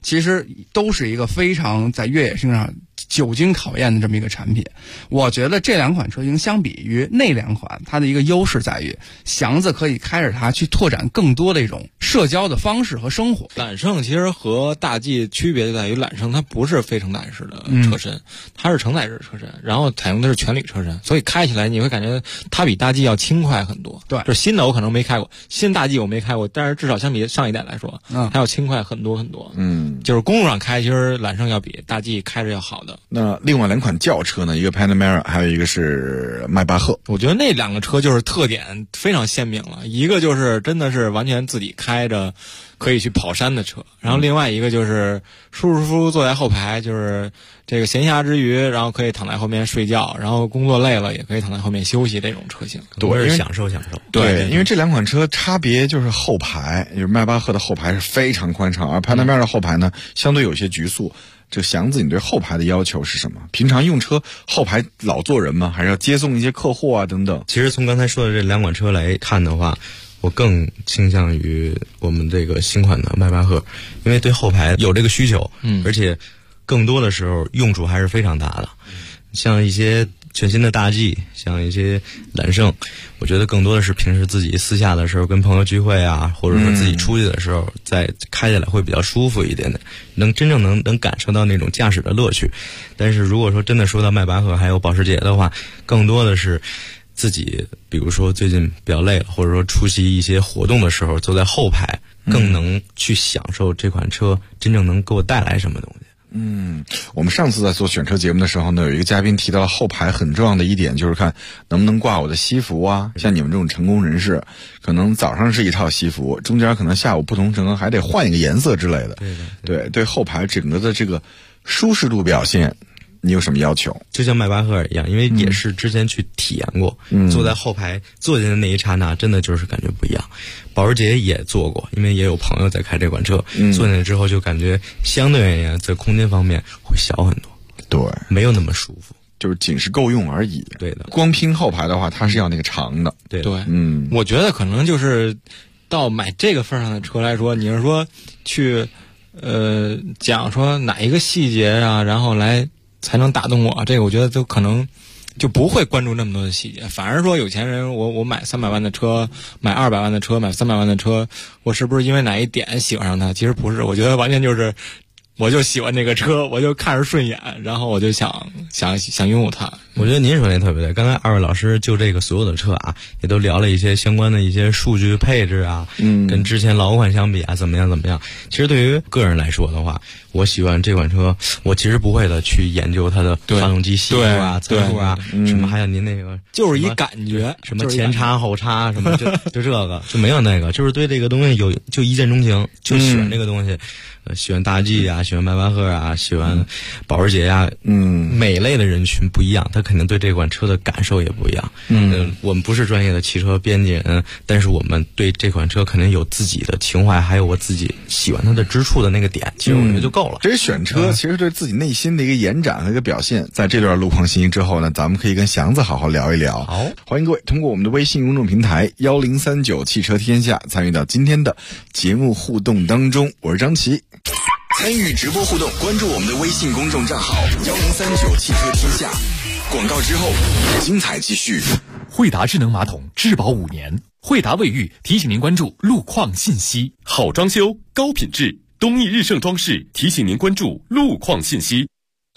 其实都是一个非常在越野性上久经考验的这么一个产品。我觉得这两款车型相比于那两款，它的一个优势在于祥子可以开着它去拓展更多的一种社交的方式和生活。 揽胜其实和大 G 区别就在于揽胜它不是非承载式的车身，它是承载式车身，然后采用的是全铝车身，所以开起来你会感觉它比大 G 要轻快很多。 对， 就是新的我可能没开过，新大 G 我没开过，但是至少相比上一代来说，它要轻快很多很多。就是公路上开，其实揽胜要比大 G 开着要好的。 那另外两款轿车呢，一个 Panamera， 还有一个是迈巴赫。 我觉得那两个车就是特点非常鲜明了，一个就是真的是完全自己开着可以去跑山的车，然后另外一个就是舒舒服服坐在后排，就是这个闲暇之余，然后可以躺在后面睡觉，然后工作累了也可以躺在后面休息这种车型。 对，享受。 对，因为这两款车差别就是后排，就是迈巴赫的后排是非常宽敞，而 Panamera 的后排呢相对有些局促。这个祥子，你对后排的要求是什么？平常用车后排老坐人吗？还是要接送一些客户啊等等？ 其实从刚才说的这两款车来看的话，我更倾向于我们这个新款的迈巴赫，因为对后排有这个需求，而且更多的时候用处还是非常大的。像一些全新的大 G， 像一些揽胜，我觉得更多的是平时自己私下的时候跟朋友聚会啊，或者说自己出去的时候，再开起来会比较舒服一点点，真正能感受到那种驾驶的乐趣。但是如果说真的说到迈巴赫还有保时捷的话，更多的是自己，比如说最近比较累了，或者说出席一些活动的时候，坐在后排，更能去享受这款车真正能给我带来什么东西。 我们上次在做选车节目的时候呢，有一个嘉宾提到了后排很重要的一点，就是看能不能挂我的西服啊。像你们这种成功人士，可能早上是一套西服，中间可能下午不同程度还得换一个颜色之类的。对，后排整个的这个舒适度表现，你有什么要求？ 就像迈巴赫一样，因为也是之前去体验过，坐在后排坐进的那一刹那，真的就是感觉不一样。保时捷也坐过，因为也有朋友在开这款车，坐进去之后就感觉相对而言在空间方面会小很多， 对， 没有那么舒服， 就是仅是够用而已。 对的， 光拼后排的话，它是要那个长的。 对， 我觉得可能就是到买这个份上的车来说，你是说去讲说哪一个细节啊，然后来才能打动我，这个我觉得都可能就不会关注那么多的细节，反而说有钱人我买300万的车，买200万的车，买300万的车，我是不是因为哪一点喜欢上它？其实不是，我觉得完全就是我就喜欢这个车，我就看着顺眼，然后我就想拥有它。 我觉得您说那特别对。刚才二位老师就这个所有的车啊，也都聊了一些相关的一些数据配置啊，跟之前老款相比啊，怎么样。其实对于个人来说的话，我喜欢这款车，我其实不会的去研究它的发动机系数啊、参数啊，什么还有您那个就是一感觉， 什么前叉后叉什么就这个就没有那个，就是对这个东西就一见钟情，就喜欢这个东西。喜欢大 G 啊，喜欢迈巴赫啊，喜欢保时捷啊，每类的人群不一样，他肯定对这款车的感受也不一样。我们不是专业的汽车编辑人，但是我们对这款车肯定有自己的情怀，还有我自己喜欢它的之处的那个点，其实我觉得就够了。 这是选车，其实对自己内心的一个延展和一个表现。在这段路况信息之后呢，咱们可以跟祥子好好聊一聊。 好， 欢迎各位通过我们的微信公众平台1039汽车天下参与到今天的节目互动当中。我是张琪。参与直播互动，关注我们的微信公众账号1039汽车天下。广告之后，精彩继续。 惠达智能马桶质保5年，惠达卫浴提醒您关注路况信息。 好装修，高品质，东益日盛装饰提醒您关注路况信息。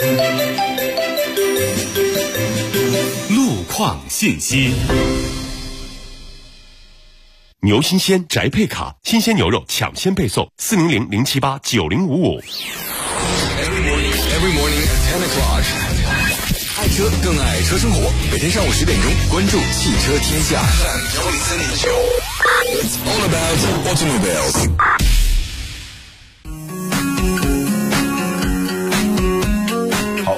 路况信息。牛新鲜宅配卡，新鲜牛肉抢先配送，400-078-9055。 Every morning at 10 o'clock。爱车更爱车生活，每天上午10点钟，关注汽车天下。It's all about automobiles。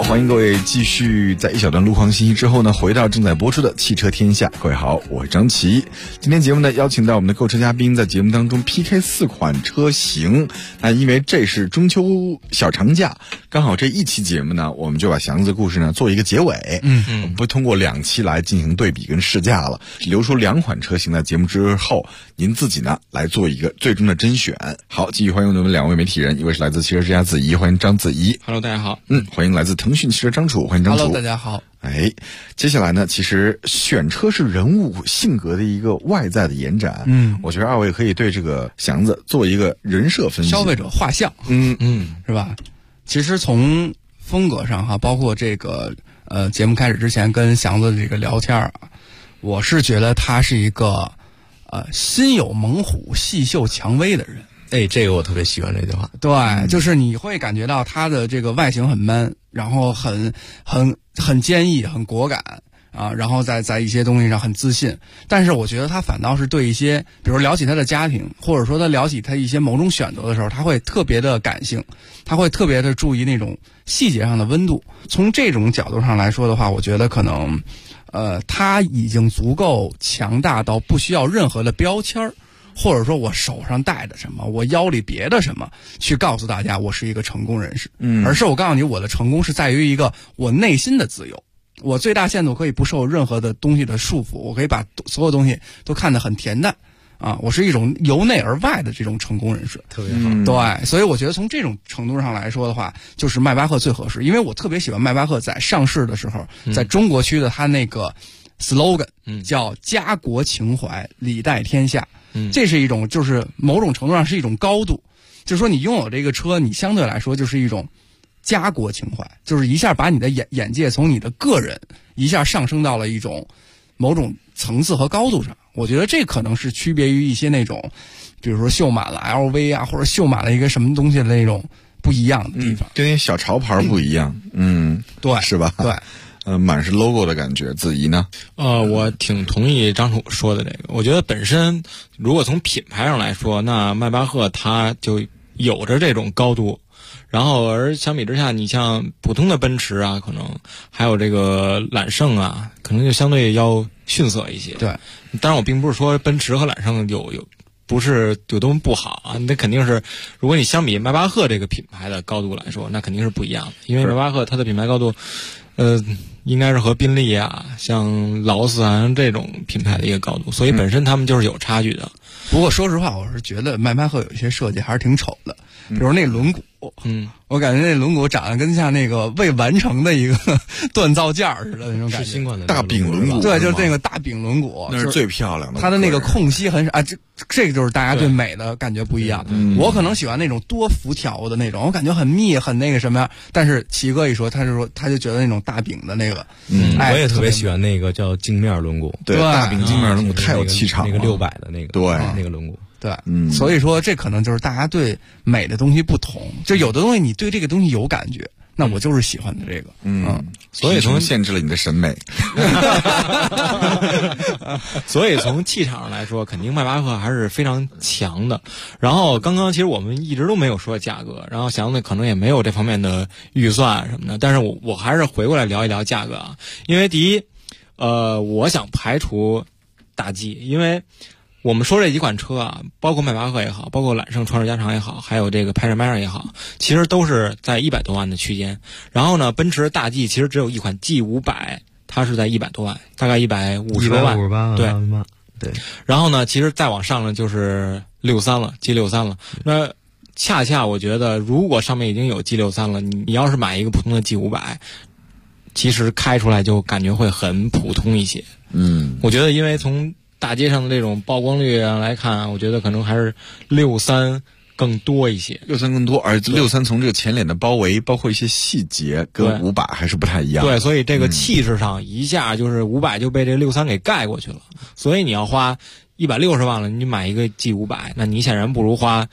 欢迎各位继续在一小段路况信息之后呢，回到正在播出的汽车天下。各位好，我是张琪。今天节目呢，邀请到我们的购车嘉宾在节目当中 PK 4款车型。那因为这是中秋小长假，刚好这一期节目呢，我们就把祥子故事呢做一个结尾。不通过2期来进行对比跟试驾了，留出2款车型在节目之后，您自己呢来做一个最终的甄选。好，继续欢迎我们2位媒体人，一位是来自汽车之家子怡，欢迎张子怡。 Hello， 大家好。 欢迎来自腾讯汽车张楚，欢迎张楚。 Hello， 大家好。 接下来呢，其实选车是人物性格的一个外在的延展。我觉得2位可以对这个祥子做一个人设分析， 消费者画像。是吧？其实从风格上哈，包括这个节目开始之前跟祥子这个聊天啊，我是觉得他是一个心有猛虎，细嗅蔷薇的人。 这个我特别喜欢这句话。 对，就是你会感觉到他的这个外形很 man， 然后很坚毅，很果敢啊，然后在一些东西上很自信。但是我觉得他反倒是对一些，比如聊起他的家庭，或者说他聊起他一些某种选择的时候，他会特别的感性，他会特别的注意那种细节上的温度。从这种角度上来说的话，我觉得可能他已经足够强大到不需要任何的标签儿，或者说我手上戴的什么，我腰里别的什么，去告诉大家我是一个成功人士。而是我告诉你，我的成功是在于一个我内心的自由，我最大限度可以不受任何的东西的束缚，我可以把所有东西都看得很恬淡啊，我是一种由内而外的这种成功人士。 特别好。 对，所以我觉得从这种程度上来说的话，就是迈巴赫最合适，因为我特别喜欢迈巴赫在上市的时候，在中国区的他那个 slogan 叫家国情怀，礼待天下。这是一种，就是某种程度上是一种高度，就是说你拥有这个车，你相对来说就是一种家国情怀，就是一下把你的眼界从你的个人一下上升到了一种某种层次和高度上。我觉得这可能是区别于一些那种，比如说绣满了 LV 啊，或者绣满了一个什么东西的那种不一样的地方， 跟那小潮牌不一样。 对， 是吧？ 对。 满是 logo 的感觉。子怡呢？ 我挺同意张楚说的这个。我觉得本身如果从品牌上来说，那迈巴赫它就有着这种高度。然后而相比之下，你像普通的奔驰啊，可能还有这个揽胜啊，可能就相对要逊色一些。 对， 当然我并不是说奔驰和揽胜有不是有多么不好啊，那肯定是，如果你相比迈巴赫这个品牌的高度来说，那肯定是不一样的。因为迈巴赫它的品牌高度，应该是和宾利啊、像劳斯啊这种品牌的一个高度，所以本身他们就是有差距的。 不过说实话，我是觉得迈巴赫有一些设计还是挺丑的，比如那轮毂，我感觉那轮毂长得跟像那个未完成的一个锻造件似的那种感觉。 是新款的大饼轮毂， 对，就是那个大饼轮毂， 那是最漂亮的。 它的那个空隙很少啊，这个就是大家对美的感觉不一样。我可能喜欢那种多辐条的那种，我感觉很密很那个什么样。但是齐哥一说，他就觉得那种大饼的那个， 我也特别喜欢那个叫镜面轮毂， 对，大饼镜面轮毂太有气场了， 那个600的那个， 对， 那个轮毂。 对，所以说这可能就是大家对美的东西不同，就有的东西你对这个东西有感觉，那我就是喜欢的这个， 所以从限制了你的审美。 所以从气场上来说，肯定迈巴赫还是非常强的。然后刚刚其实我们一直都没有说价格，然后祥子可能也没有这方面的预算什么的，但是我还是回过来聊一聊价格啊，因为第一，我想排除大 G， 因为我们说这几款车啊，包括迈巴赫也好，包括揽胜创世加长也好，还有这个派迈也好，其实都是在100多万的区间。然后呢，奔驰大 G 其实只有一款 G500， 它是在100多万，大概150多万。 158万。对。 然后呢，其实再往上呢就是63了 ，G63了。那恰恰我觉得，如果上面已经有 G63了，你要是买一个普通的 G500，其实开出来就感觉会很普通一些。我觉得因为从大街上的这种曝光率来看，我觉得可能还是63更多一些 ，63更多，而63从这个前脸的包围，包括一些细节，跟500还是不太一样。 对，所以这个气势上一下就是500就被这63给盖过去了。所以你要花160万了，你买一个 G500，那你显然不如花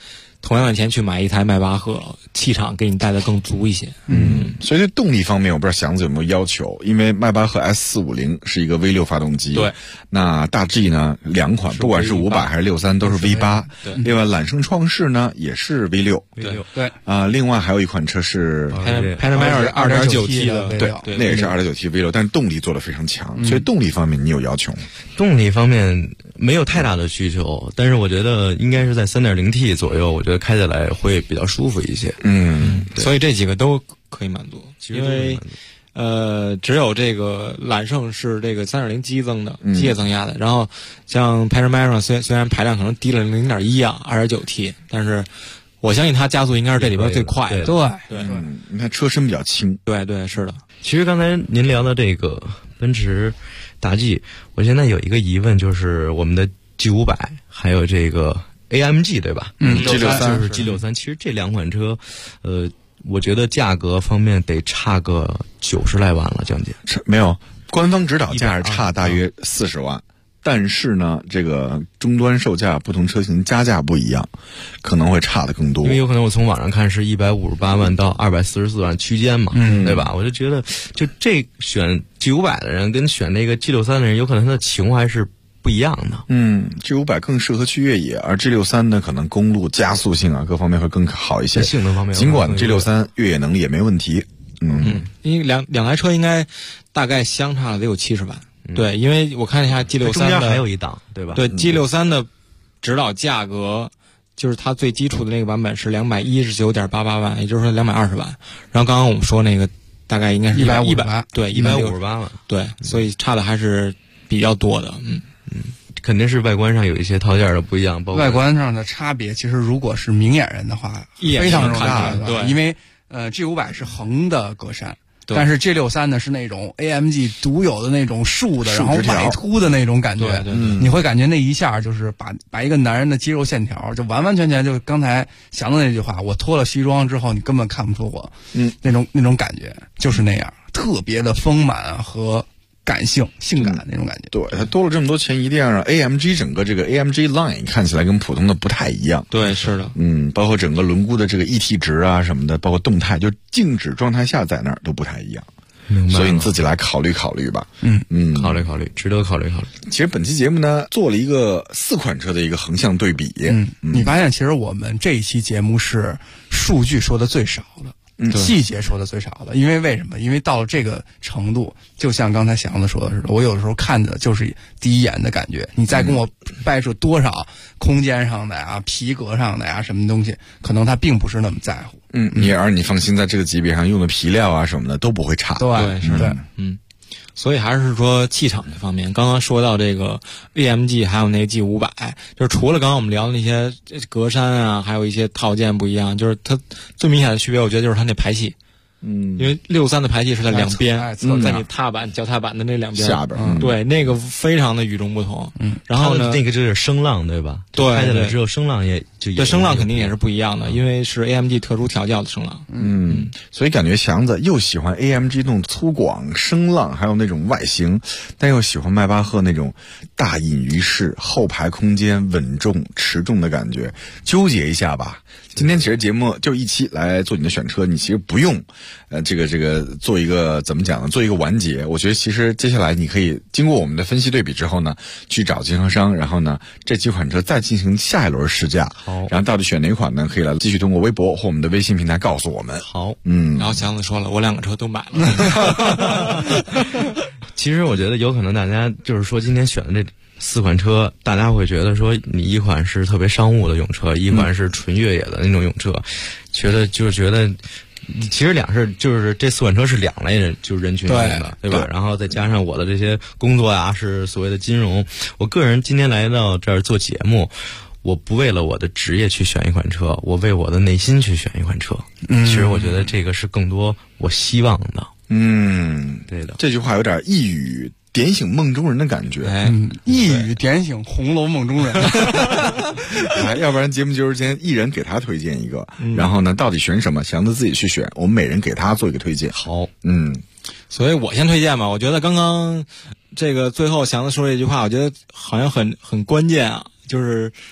同样的钱去买一台迈巴赫，气场给你带的更足一些。 所以在动力方面，我不知道祥子有没有要求，因为迈巴赫 S450是一个 V6 发动机， 对， 那大 G 呢两款，不管是500还是63都是 V8， 对， 另外揽胜创世呢也是 V6， 对另外还有一款车是 Panamera 2.9T 的， 对，那也是 2.9T V6，但是动力做得非常强，所以动力方面你有要求吗？ 动力方面没有太大的需求，但是我觉得应该是在 3.0T 左右，我觉得开起来会比较舒服一些。 所以这几个都可以满足，因为只有这个揽胜是这个 3.0 机增的，机械增压的，然后像 Panamera 虽然排量可能低了 0.1 啊 2.9T， 但是我相信它加速应该是这里边最快的。对， 你看车身比较轻。 对，是的。 其实刚才您聊的这个奔驰大 G， 我现在有一个疑问，就是我们的 G500 还有这个 AMG 对吧 ？G63 就是 G63， 其实这两款车，我觉得价格方面得差个90来万了，将近。 没有，官方指导价是差大约40万。但是呢，这个终端售价不同车型加价不一样，可能会差的更多。 因为有可能我从网上看是158万到244万区间嘛，对吧？我就觉得，就这选 G500 的人跟选那个 G63 的人，有可能他的情怀是不一样的。 G500 更适合去越野，而 G63 呢，可能公路加速性啊各方面会更好一些。 性能方面， 尽管 G63 越野能力也没问题。 因为两台车应该大概相差得有70万。对，因为我看一下 G63 的中间还有一档，对吧？ 对，G63 的指导价格就是它最基础的那个版本是219.88万，也就是说220万。然后刚刚我们说那个大概应该是150，对，158 万， 对，所以差的还是比较多的。 肯定是外观上有一些套件的不一样，包括外观上的差别，其实如果是明眼人的话，非常大的， 对， 因为G500 是横的格栅。但是 G63 呢是那种 AMG 独有的那种竖的，然后外凸的那种感觉，你会感觉那一下就是把一个男人的肌肉线条就完完全全就刚才想的那句话，我脱了西装之后你根本看不出我，那种感觉就是那样，特别的丰满和感性、性感那种感觉。 对，它多了这么多钱，一定要让 AMG 整个这个 AMG Line 看起来跟普通的不太一样。 对，是的。 包括整个轮毂的这个 ET 值啊什么的，包括动态，就静止状态下在那儿都不太一样。所以你自己来考虑考虑吧。 考虑考虑，值得考虑考虑。 其实本期节目呢，做了一个4款车的一个横向对比。 你发现其实我们这一期节目是数据说的最少的。细节说的最少的，因为什么？因为到了这个程度，就像刚才祥子说的似的，我有的时候看的就是第一眼的感觉，你再跟我掰出多少空间上的呀、皮革上的呀什么东西，可能他并不是那么在乎。 你放心，在这个级别上用的皮料啊什么的都不会差。 对，是的。所以还是说气场这方面，刚刚说到这个 AMG 还有那个 G500，就是除了刚刚我们聊的那些格栅啊，还有一些套件不一样，就是它最明显的区别，我觉得就是它那排气。因为63的排气是在两边，在你脚踏板的那两边下边， 对，那个非常的与众不同。然后呢， 那个就是声浪，对吧？ 对， 开起来之后声浪对，声浪肯定也是不一样的，因为是 AMG 特殊调教的声浪。 所以感觉祥子又喜欢 AMG 那种粗犷声浪，还有那种外形，但又喜欢迈巴赫那种大隐于世、后排空间稳重持重的感觉，纠结一下吧。今天其实节目就一期来做你的选车，你其实不用这个做一个怎么讲呢？做一个完结。我觉得其实接下来你可以经过我们的分析对比之后呢，去找经销商，然后呢这几款车再进行下一轮试驾。 好， 然后到底选哪款呢？可以来继续通过微博或我们的微信平台告诉我们。 好， 然后祥子说了，我2个车都买了。 其实我觉得有可能大家就是说今天选的这4款车，大家会觉得说你一款是特别商务的用车，一款是纯越野的那种用车，觉得其实就是这4款车是2类人，就是人群用的，对吧？然后再加上我的这些工作呀，是所谓的金融。我个人今天来到这儿做节目，我不为了我的职业去选一款车，我为我的内心去选一款车。其实我觉得这个是更多我希望的。 对的。这句话有点一语点醒梦中人的感觉。 一语点醒红楼梦中人。 要不然节目结束之前，一人给他推荐一个，然后呢，到底选什么，祥子自己去选，我们每人给他做一个推荐。 好， 所以我先推荐吧。我觉得刚刚这个最后祥子说这句话，我觉得好像很关键啊，就是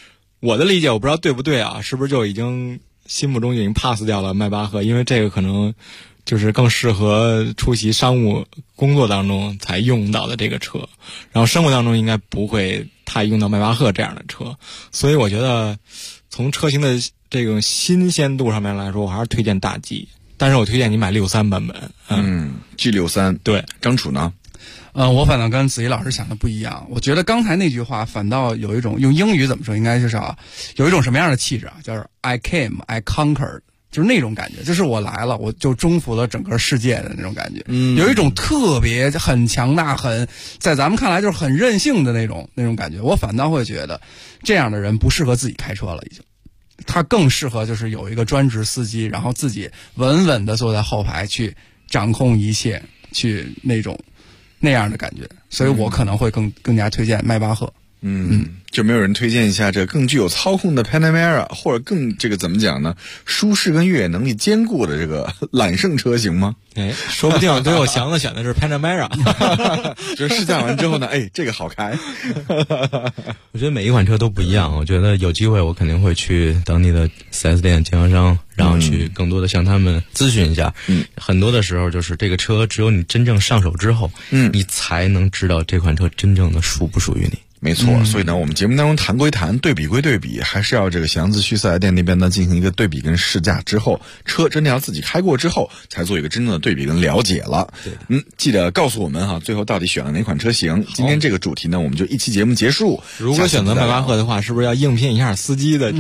我的理解我不知道对不对啊，是不是就已经心目中已经 pass 掉了迈巴赫，因为这个可能就是更适合出席商务工作当中才用到的这个车，然后生活当中应该不会太用到迈巴赫这样的车，所以我觉得从车型的这个新鲜度上面来说，我还是推荐大 G， 但是我推荐你买63版本。 G63。 对， 张楚呢？ 我反倒跟子怡老师想的不一样。我觉得刚才那句话反倒有一种用英语怎么说，应该就是有一种什么样的气质啊？叫 I came, I conquered， 就是那种感觉，就是我来了，我就征服了整个世界的那种感觉。有一种特别很强大、在咱们看来就是很任性的那种感觉。我反倒会觉得这样的人不适合自己开车了，已经。他更适合就是有一个专职司机，然后自己稳稳的坐在后排去掌控一切，去那样的感觉，所以我可能会更加推荐迈巴赫。 就没有人推荐一下这更具有操控的 Panamera， 或者更这个怎么讲呢？舒适跟越野能力兼顾的这个揽胜车型吗？ 说不定最后祥子选的是 Panamera， 就是试驾完之后呢，这个好开。 我觉得每一款车都不一样，我觉得有机会我肯定会去当地的 4S 店经销商，然后去更多的向他们咨询一下。很多的时候就是这个车只有你真正上手之后，你才能知道这款车真正的属不属于你。 没错，所以呢，我们节目当中谈归谈，对比归对比，还是要这个祥子去4S店那边呢进行一个对比跟试驾之后，车真的要自己开过之后，才做一个真正的对比跟了解了。记得告诉我们哈，最后到底选了哪款车型？今天这个主题呢，我们就一期节目结束。 如果选择迈巴赫的话，是不是要应聘一下司机的？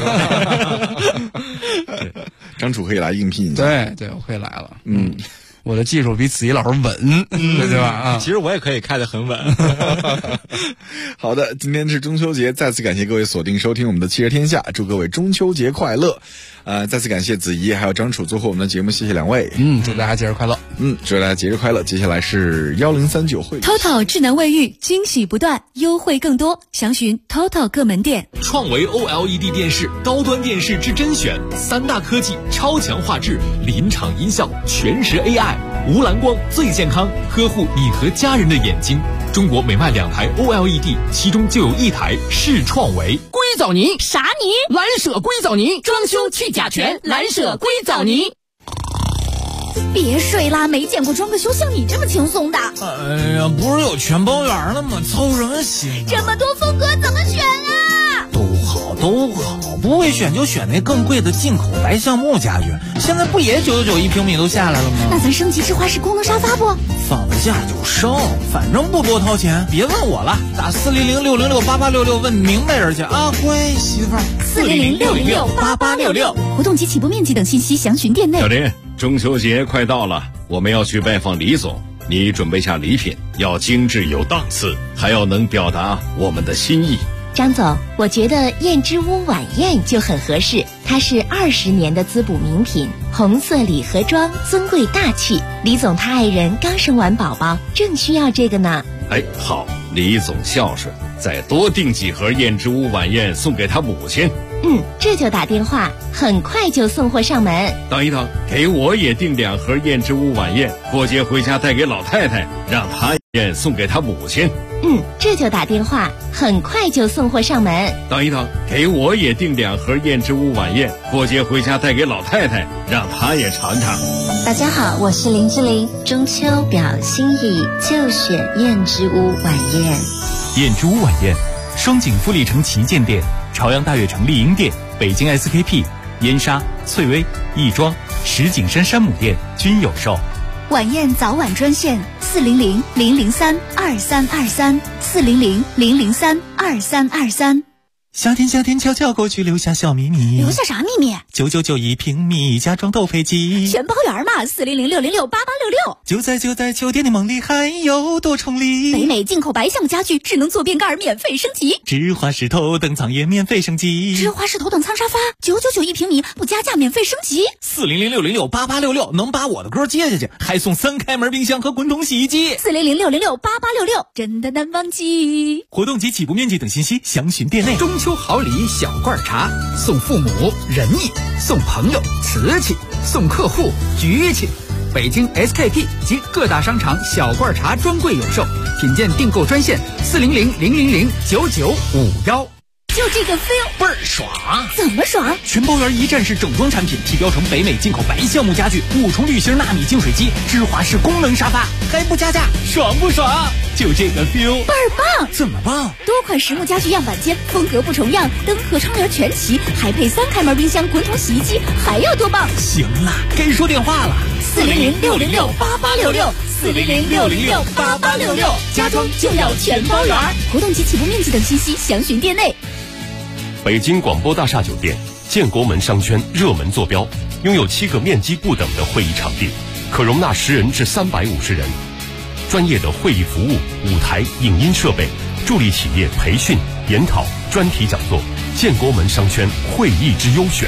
张楚可以来应聘一下。 对，我可以来了。我的技术比子怡老师稳，对吧？ 其实我也可以开得很稳。 好的，今天是中秋节，再次感谢各位锁定收听我们的汽车天下，祝各位中秋节快乐。再次感谢子怡还有张楚做客我们的节目，谢谢两位。 祝大家节日快乐。 祝大家节日快乐。接下来是1039会。 TOTO 智能卫浴惊喜不断，优惠更多，详询 TOTO 各门店。 创维 OLED 电视，高端电视之甄选，3大科技，超强画质，临场音效，全时 AI， 无蓝光最健康，呵护你和家人的眼睛。中国每卖2台 OLED， 其中就有1台是创维。 硅藻泥啥泥？ 蓝舍硅藻泥，装修去甲醛，蓝舍硅藻泥。 别睡啦，没见过装个修像你这么轻松的。 哎呀，不是有全包圆了吗？操什么心啊？ 这么多风格怎么选啊？ 都好，不会选就选那更贵的进口白橡木家具，现在不也999一平米都下来了吗？ 那咱升级智花式功能沙发不？ 放了假就升，反正不多掏钱。别问我了，打400-606-8866问明白人去啊，乖媳妇儿。 400-606-8866，活动及起步面积等信息详询店内。 小林，中秋节快到了，我们要去拜访李总，你准备下礼品，要精致有档次，还要能表达我们的心意。 张总，我觉得燕之屋晚宴就很合适，它是20年的滋补名品，红色礼盒装，尊贵大气。李总他爱人刚生完宝宝，正需要这个呢。 好，李总孝顺，再多订几盒燕之屋晚宴送给他母亲。 这就打电话，很快就送货上门。 等一等，给我也订2盒燕之屋晚宴，过节回家带给老太太，让她也送给她母亲。 这就打电话，很快就送货上门。 等一等，给我也订2盒燕之屋晚宴，过节回家带给老太太，让她也尝尝。 大家好，我是林志玲，中秋表心意就选燕之屋晚宴。 燕之屋晚宴，双井富力城旗舰店、朝阳大悦城丽婴店、北京 SKP、燕莎、翠微、亦庄、石景山山姆店均有售。 晚宴早晚专线400-003-2323，400-003-2323。 夏天悄悄过去，留下小秘密。 留下啥秘密 ？999一平米，家装斗飞机， 全包圆嘛！400-606-8866。 就在酒店的梦里，还有多重礼。 北美进口白橡木家具，智能坐便盖免费升级， 芝华士头等舱也免费升级， 芝华士头等舱沙发999一平米，不加价免费升级。 400-606-8866能把我的歌接下去，还送3开门冰箱和滚筒洗衣机。 400-606-8866，真的难忘记。 活动及起步面积等信息详询店内。 中秋好礼小罐茶，送父母仁义，送朋友瓷器，送客户局气。北京 SKP 及各大商场小罐茶专柜有售，品鉴订购专线400-000-9951。 就这个 feel 倍儿爽。 怎么爽？ 全包圆一站式整装产品，提标成北美进口白橡木家具，5重铝芯纳米净水机，芝华士功能沙发，还不加价，爽不爽？就这个 feel 倍儿棒。 怎么棒？ 多款实木家具样板间，风格不重样，灯和窗帘全齐，还配3开门冰箱、滚筒洗衣机，还要多棒？ 行了，该说电话了 ，400-606-8866，400-606-8866，家装就要全包圆。活动及起步面积等信息详询店内。 北京广播大厦酒店建国门商圈热门坐标，拥有7个面积不等的会议场地，可容纳10人至350人。专业的会议服务、舞台、影音设备，助力企业培训、研讨、专题讲座。建国门商圈会议之优选。